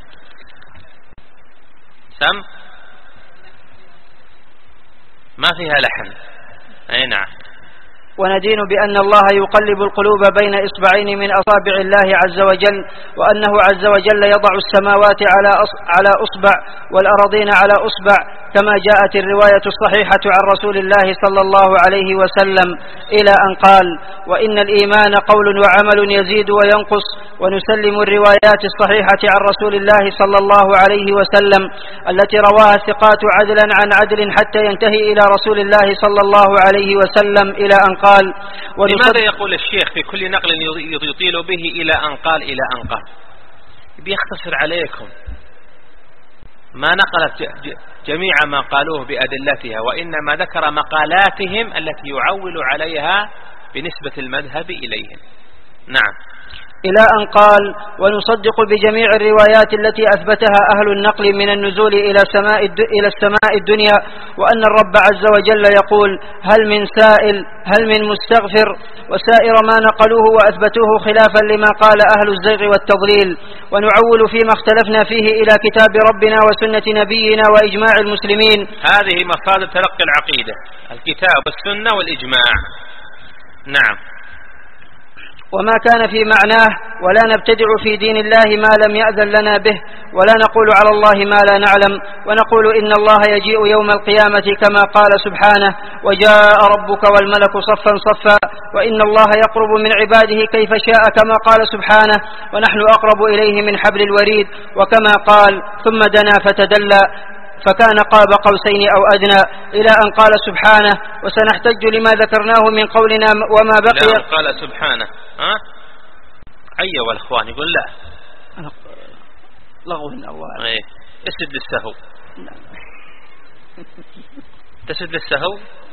سم ما فيها لحن. أي نعم. وندين بأن الله يقلب القلوب بين إصبعين من أصابع الله عز وجل، وأنه عز وجل يضع السماوات على على أصبع والأرضين على أصبع، كما جاءت الرواية الصحيحة عن رسول الله صلى الله عليه وسلم إلى أن قال: وإن الإيمان قول وعمل يزيد وينقص. ونسلم الروايات الصحيحة عن رسول الله صلى الله عليه وسلم التي رواها الثقات عدلا عن عدل حتى ينتهي إلى رسول الله صلى الله عليه وسلم إلى أن قال. لماذا يقول الشيخ في كل نقل يطيل به إلى أن قال إلى أن قال؟ بيختصر عليكم، ما نقلت جميع ما قالوه بأدلتها، وإنما ذكر مقالاتهم التي يعول عليها بنسبة المذهب إليهم. نعم. إلى أن قال: ونصدق بجميع الروايات التي أثبتها أهل النقل من النزول إلى سماء إلى السماء الدنيا، وأن الرب عز وجل يقول: هل من سائل هل من مستغفر، وسائر ما نقلوه وأثبتوه خلافا لما قال أهل الزيغ والتضليل. ونعول فيما اختلفنا فيه إلى كتاب ربنا وسنة نبينا وإجماع المسلمين. هذه مصادر تلقي العقيدة: الكتاب والسنة والإجماع. نعم. وما كان في معناه، ولا نبتدع في دين الله ما لم يأذن لنا به، ولا نقول على الله ما لا نعلم. ونقول إن الله يجيء يوم القيامة كما قال سبحانه: وجاء ربك والملك صفا صفا، وإن الله يقرب من عباده كيف شاء كما قال سبحانه: ونحن أقرب إليه من حبل الوريد، وكما قال: ثم دنا فتدلى فكان قاب قوسين أو أدنى، إلى أن قال سبحانه: وسنحتج لما ذكرناه من قولنا وما بقي. لا قال سبحانه ها أيوة الأخوان يقول لا لغو الله. ايه اسد للسهو. تسد للسهو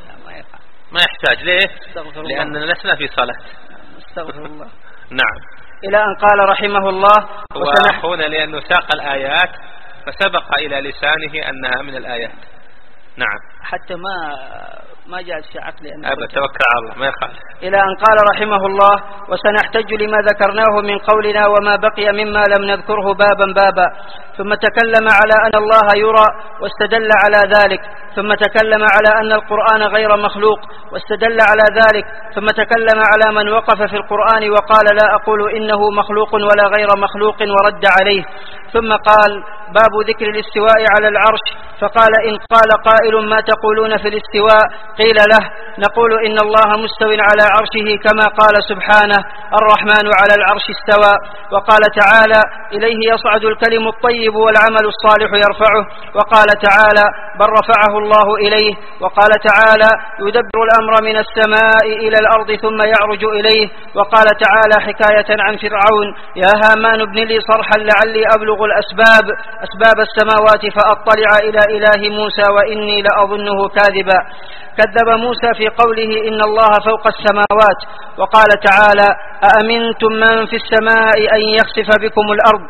ما يحتاج. ليه؟ لأننا لسنا في صلاة. استغفر الله. نعم. إلى أن قال رحمه الله: وسنحون لأنه ساق الآيات فسبق إلى لسانه أنها من الآيات. نعم. حتى ما ما جاء في عقلي أن أبا توكل على الله ما يخالف. إلى أن قال رحمه الله: وسنحتج لما ذكرناه من قولنا وما بقي مما لم نذكره بابا بابا. ثم تكلم على أن الله يرى واستدل على ذلك، ثم تكلم على أن القرآن غير مخلوق واستدل على ذلك، ثم تكلم على من وقف في القرآن وقال: لا أقول إنه مخلوق ولا غير مخلوق، ورد عليه. ثم قال: باب ذكر الاستواء على العرش. فقال: إن قال قائل: ما تقولون في الاستواء؟ قيل له: نقول إن الله مستو على عرشه كما قال سبحانه: الرحمن على العرش استوى. وقال تعالى: إليه يصعد الكلم الطيب والعمل الصالح يرفعه. وقال تعالى: بل رفعه الله إليه. وقال تعالى: يدبر الأمر من السماء إلى الأرض ثم يعرج إليه. وقال تعالى حكاية عن فرعون: يا هامان ابن لي صرحا لعلي أبلغ الأسباب أسباب السماوات فأطلع إلى إله موسى وإني لأظنه كاذبا. كذب موسى في قوله: إن الله فوق السماوات. وقال تعالى: أأمنتم من في السماء أن يخسف بكم الأرض.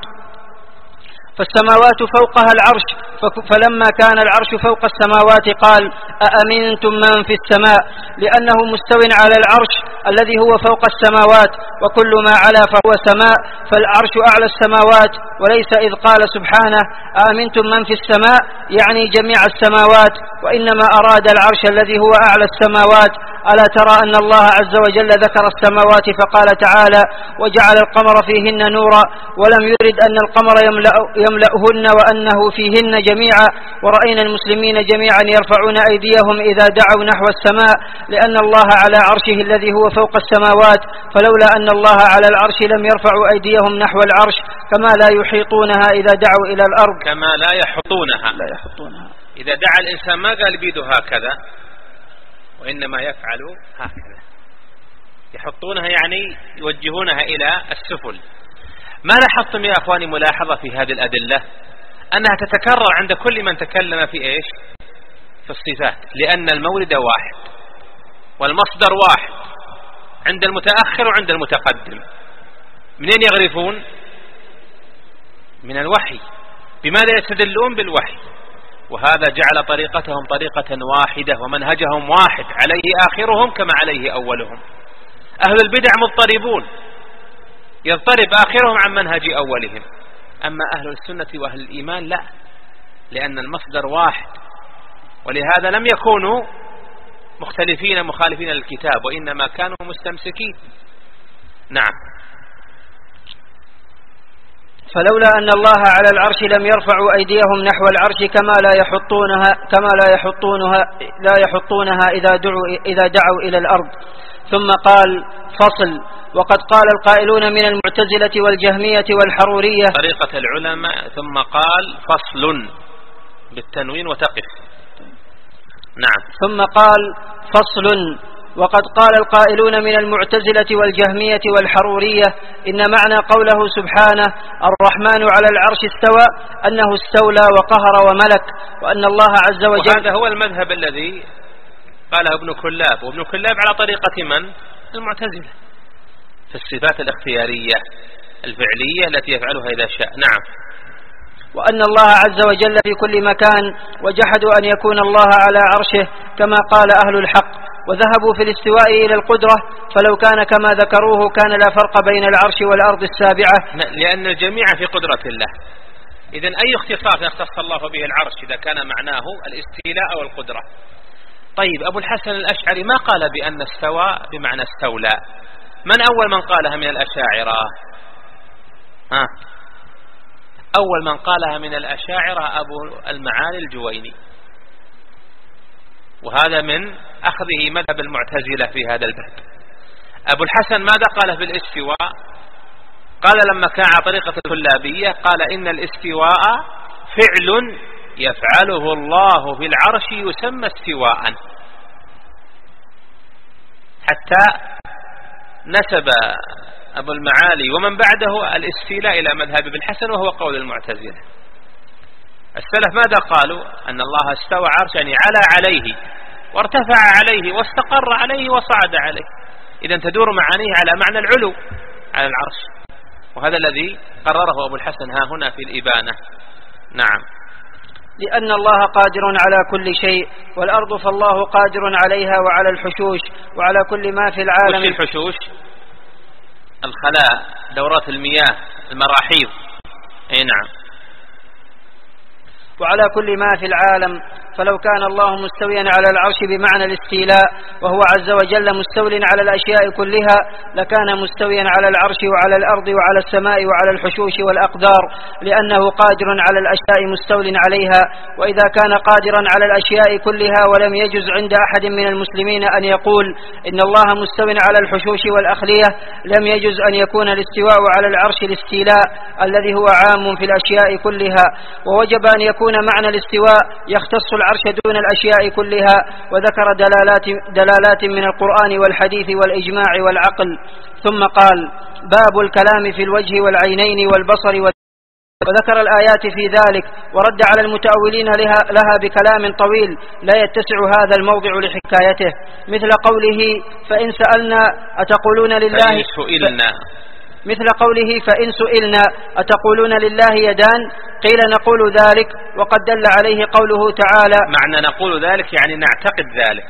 فالسماوات فوقها العرش، فلما كان العرش فوق السماوات قال: أأمنتم من في السماء، لأنه مستو على العرش الذي هو فوق السماوات، وكل ما علا فهو سماء، فالعرش أعلى السماوات. وليس إذ قال سبحانه: أأمنتم من في السماء يعني جميع السماوات، وإنما أراد العرش الذي هو أعلى السماوات. ألا ترى أن الله عز وجل ذكر السماوات فقال تعالى: وجعل القمر فيهن نورا، ولم يرد أن القمر يملأ يملأهن وأنه فيهن جميعا. ورأينا المسلمين جميعا يرفعون أيديهم إذا دعوا نحو السماء، لأن الله على عرشه الذي هو فوق السماوات، فلولا أن الله على العرش لم يرفعوا أيديهم نحو العرش، كما لا يحيطونها إذا دعوا إلى الأرض. كما لا يحطونها لا يحطونها إذا دعا الإنسان ما قال بيده هكذا، وإنما يفعل هكذا. يحطونها يعني يوجهونها إلى السفل. ما لاحظتم يا أخواني ملاحظة في هذه الأدلة أنها تتكرر عند كل من تكلم في إيش؟ في الصفات، لأن المورد واحد والمصدر واحد عند المتأخر وعند المتقدم. منين يغرفون؟ من الوحي. بماذا يستدلون؟ بالوحي. وهذا جعل طريقتهم طريقة واحدة ومنهجهم واحد، عليه آخرهم كما عليه أولهم. أهل البدع مضطربون، يضطرب آخرهم عن منهج أولهم. أما أهل السنة وأهل الإيمان لا، لأن المصدر واحد، ولهذا لم يكونوا مختلفين مخالفين للكتاب، وإنما كانوا مستمسكين. نعم. فلولا أن الله على العرش لم يرفعوا أيديهم نحو العرش كما لا يحطونها كما لا يحطونها لا يحطونها إذا دعوا إذا دعوا إلى الأرض. ثم قال فصل: وقد قال القائلون من المعتزلة والجهمية والحرورية. طريقة العلماء. ثم قال فصل بالتنوين وتقف. نعم. ثم قال فصل: وقد قال القائلون من المعتزلة والجهمية والحرورية إن معنى قوله سبحانه الرحمن على العرش استوى أنه استولى وقهر وملك، وأن الله عز وجل. وهذا هو المذهب الذي قاله ابن كلاب، وابن كلاب على طريقة من؟ المعتزلة في الصفات الاختيارية الفعلية التي يفعلها إذا شاء. نعم. وأن الله عز وجل في كل مكان، وجحدوا أن يكون الله على عرشه كما قال أهل الحق، وذهبوا في الاستواء إلى القدرة، فلو كان كما ذكروه كان لا فرق بين العرش والأرض السابعة، لأن الجميع في قدرة الله. إذن أي اختصاص اختص الله به العرش إذا كان معناه الاستيلاء والقدرة؟ طيب، أبو الحسن الأشعري ما قال بأن استوى بمعنى استولى. من أول من قالها من الأشاعرة؟ ها؟ أول من قالها من الأشاعرة أبو المعالي الجويني، وهذا من أخذه مذهب المعتزلة في هذا الباب. أبو الحسن ماذا قال في الاستواء؟ قال لما كان على طريقة الكلابية قال إن الاستواء فعل يفعله الله في العرش يسمى استواء، حتى نسب أبو المعالي ومن بعده الاستيلاء إلى مذهب ابن الحسن، وهو قول المعتزلة. السلف ماذا قالوا؟ أن الله استوى عرش، يعني على عليه وارتفع عليه واستقر عليه وصعد عليه. إذن تدور معانيه على معنى العلو على العرش، وهذا الذي قرره أبو الحسن ها هنا في الإبانة. نعم. لأن الله قادر على كل شيء، والأرض فالله قادر عليها وعلى الحشوش وعلى كل ما في العالم. وش الحشوش؟ الخلاء، دورات المياه، المراحيض. اي نعم. وعلى كل ما في العالم، فلو كان الله مستويا على العرش بمعنى الاستيلاء وهو عز وجل مستول على الأشياء كلها لكان مستويا على العرش وعلى الأرض وعلى السماء وعلى الحشوش والأقدار، لأنه قادر على الأشياء مستول عليها. وإذا كان قادرا على الأشياء كلها ولم يجز عند أحد من المسلمين أن يقول إن الله مستو على الحشوش والأخلية، لم يجز أن يكون الاستواء على العرش الاستيلاء الذي هو عام في الأشياء كلها، ووجب أن يكون معنى الاستواء يختص العرش دون الأشياء كلها. وذكر دلالات, دلالات من القرآن والحديث والإجماع والعقل. ثم قال باب الكلام في الوجه والعينين والبصر والتفكير، وذكر الآيات في ذلك، ورد على المتأولين لها, لها بكلام طويل لا يتسع هذا الموضع لحكايته، مثل قوله فإن سألنا أتقولون لله مثل قوله فإن سئلنا أتقولون لله يدان، قيل نقول ذلك، وقد دل عليه قوله تعالى. معنى نقول ذلك يعني نعتقد ذلك،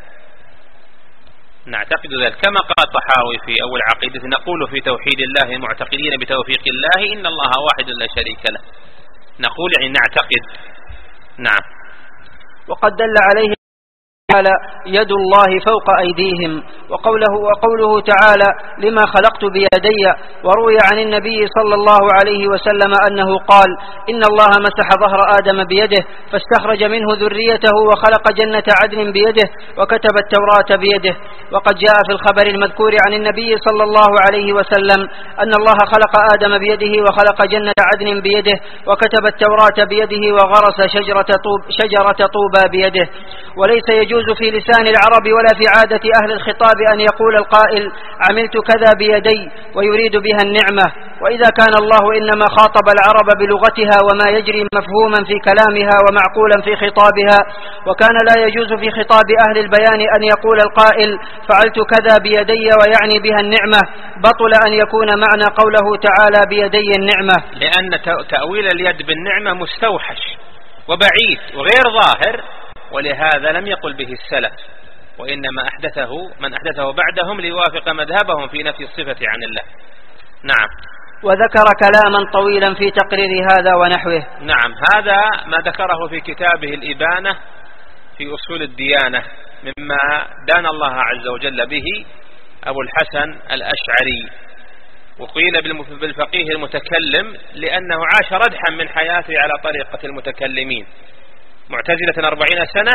نعتقد ذلك كما قال الطحاوي في أول عقيدة: نقول في توحيد الله معتقدين بتوفيق الله إن الله واحد لا شريك له. نقول يعني نعتقد. نعم. وقد دل عليه تعالى يد الله فوق أيديهم، وقوله, وقوله تعالى لما خلقت بيدي. وروي عن النبي صلى الله عليه وسلم أنه قال إن الله مسح ظهر آدم بيده فاستخرج منه ذريته وخلق جنة عدن بيده وكتب التوراة بيده. وقد جاء في الخبر المذكور عن النبي صلى الله عليه وسلم أن الله خلق آدم بيده وخلق جنة عدن بيده وكتب التوراة بيده وغرس شجرة طوب, شجرة طوبى بيده. وليس يجوز يجوز في لسان العرب ولا في عادة أهل الخطاب أن يقول القائل عملت كذا بيدي ويريد بها النعمة، وإذا كان الله إنما خاطب العرب بلغتها وما يجري مفهوما في كلامها ومعقولا في خطابها، وكان لا يجوز في خطاب أهل البيان أن يقول القائل فعلت كذا بيدي ويعني بها النعمة، بطل أن يكون معنى قوله تعالى بيدي النعمة، لأن تأويل اليد بالنعمة مستوحش وبعيد وغير ظاهر، ولهذا لم يقل به السلف، وإنما أحدثه من أحدثه بعدهم ليوافق مذهبهم في نفي الصفة عن الله. نعم. وذكر كلاما طويلا في تقرير هذا ونحوه. نعم، هذا ما ذكره في كتابه الإبانة في أصول الديانة مما دان الله عز وجل به أبو الحسن الأشعري، وقيل بالفقيه المتكلم لأنه عاش ردحا من حياته على طريقة المتكلمين، معتزلة أربعين سنة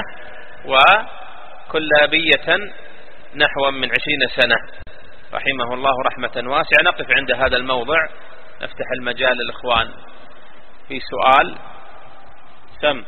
وكلابية نحو من عشرين سنة، رحمه الله رحمة واسعة. نقف عند هذا الموضع، نفتح المجال للإخوان في سؤال. سم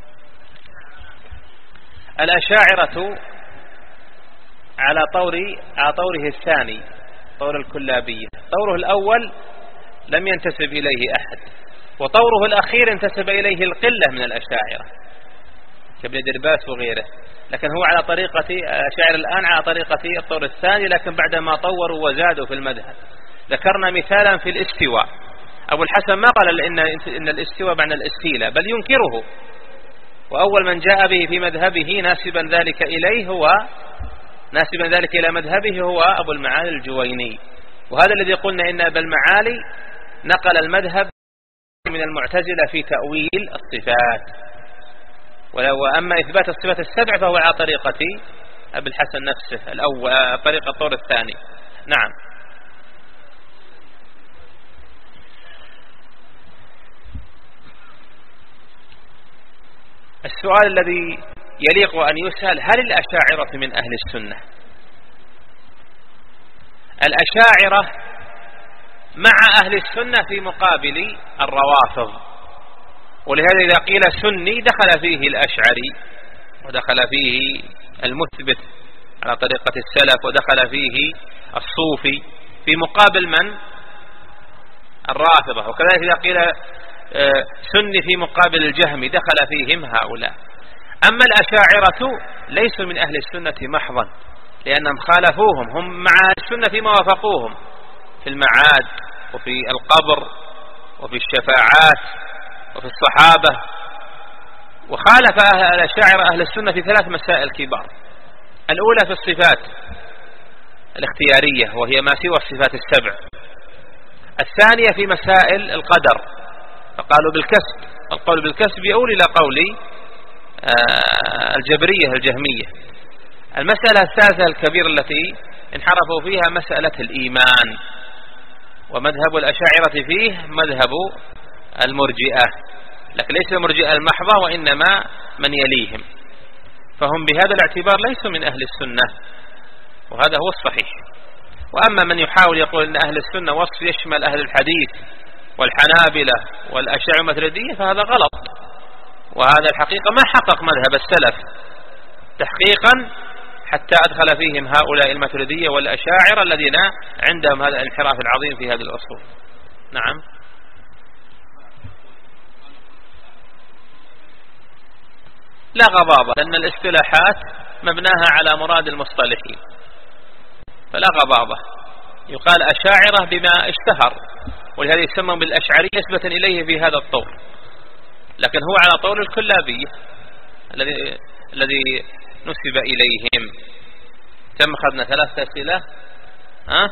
الأشاعرة على طور على طوره الثاني، طور الكلابية. طوره الأول لم ينتسب إليه أحد، وطوره الأخير انتسب إليه القلة من الأشاعرة كابن درباس وغيره، لكن هو على طريقة الأشاعرة الآن على طريقة الطور الثاني، لكن بعدما طوروا وزادوا في المذهب. ذكرنا مثالا في الاستواء، أبو الحسن ما قال إن, إن الاستواء معنى الاستيلاء، بل ينكره، وأول من جاء به في مذهبه ناسبا ذلك إليه هو ناسبا ذلك إلى مذهبه هو أبو المعالي الجويني، وهذا الذي قلنا إن أبا المعالي نقل المذهب من المعتزلة في تأويل الصفات، وأما إثبات الصفات السبع فهو على طريقة أبي الحسن نفسه الأول، طريقة الطور الثاني. نعم. السؤال الذي يليق أن يسأل: هل الأشاعرة من أهل السنة؟ الأشاعرة مع أهل السنة في مقابل الروافض، ولهذا إذا قيل سني دخل فيه الأشعري، ودخل فيه المثبت على طريقة السلف، ودخل فيه الصوفي في مقابل من؟ الرافضة. وكذلك إذا قيل سني في مقابل الجهمي دخل فيهم هؤلاء. أما الأشاعرة ليسوا من أهل السنة محضا، لأنهم خالفوهم، هم مع السنة فيما وافقوهم في المعاد وفي القبر وفي الشفاعات وفي الصحابة. وخالف أهل الأشاعرة أهل السنة في ثلاث مسائل كبار: الأولى في الصفات الاختيارية وهي ما سوى الصفات السبع، الثانية في مسائل القدر فقالوا بالكسب، القول بالكسب يؤول إلى قول الجبرية الجهمية. المسألة الثالثة الكبيرة التي انحرفوا فيها مسألة الإيمان، ومذهب الأشاعرة فيه مذهب المرجئة، لكن ليس المرجئة المحضة وإنما من يليهم، فهم بهذا الاعتبار ليسوا من أهل السنة، وهذا هو الصحيح. وأما من يحاول يقول أن أهل السنة وصف يشمل أهل الحديث والحنابلة والأشاعرة الماتريدية فهذا غلط، وهذا الحقيقة ما حقق مذهب السلف تحقيقا حتى أدخل فيهم هؤلاء الماتريدية والأشاعرة الذين عندهم هذا الانحراف العظيم في هذه الأصول. نعم. لا غضاضة، لأن الاصطلاحات مبناها على مراد المصطلحين، فلا غضاضة. يقال أشاعرة بما اشتهر، ولهذا يسمى بالأشعري نسبة إليه في هذا الطور، لكن هو على طور الكلابية الذي الذي نسب إليهم. كم أخذنا؟ ثلاثة أسئلة. ها؟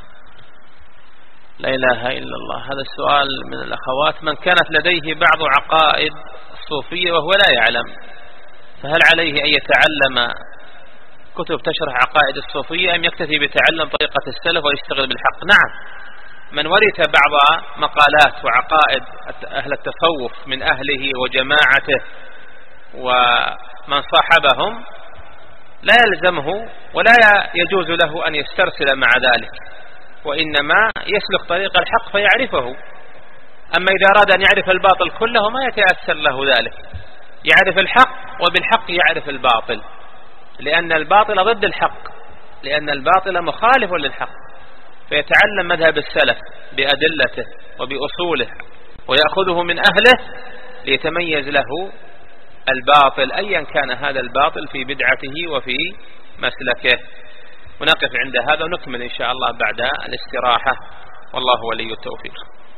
لا إله إلا الله. هذا السؤال من الأخوات: من كانت لديه بعض عقائد الصوفية وهو لا يعلم، فهل عليه أن يتعلم كتب تشرح عقائد الصوفية أم يكتفي بتعلم طريقة السلف ويشتغل بالحق؟ نعم، من ورث بعض مقالات وعقائد أهل التصوف من أهله وجماعته ومن صاحبهم لا يلزمه ولا يجوز له أن يسترسل مع ذلك، وإنما يسلك طريق الحق فيعرفه. أما إذا أراد أن يعرف الباطل كله ما يتأثر له ذلك، يعرف الحق وبالحق يعرف الباطل، لأن الباطل ضد الحق، لأن الباطل مخالف للحق، فيتعلم مذهب السلف بأدلته وبأصوله ويأخذه من أهله ليتميز له الباطل أيا كان هذا الباطل في بدعته وفي مسلكه. ونقف عند هذا ونكمل إن شاء الله بعد الاستراحة، والله ولي التوفيق.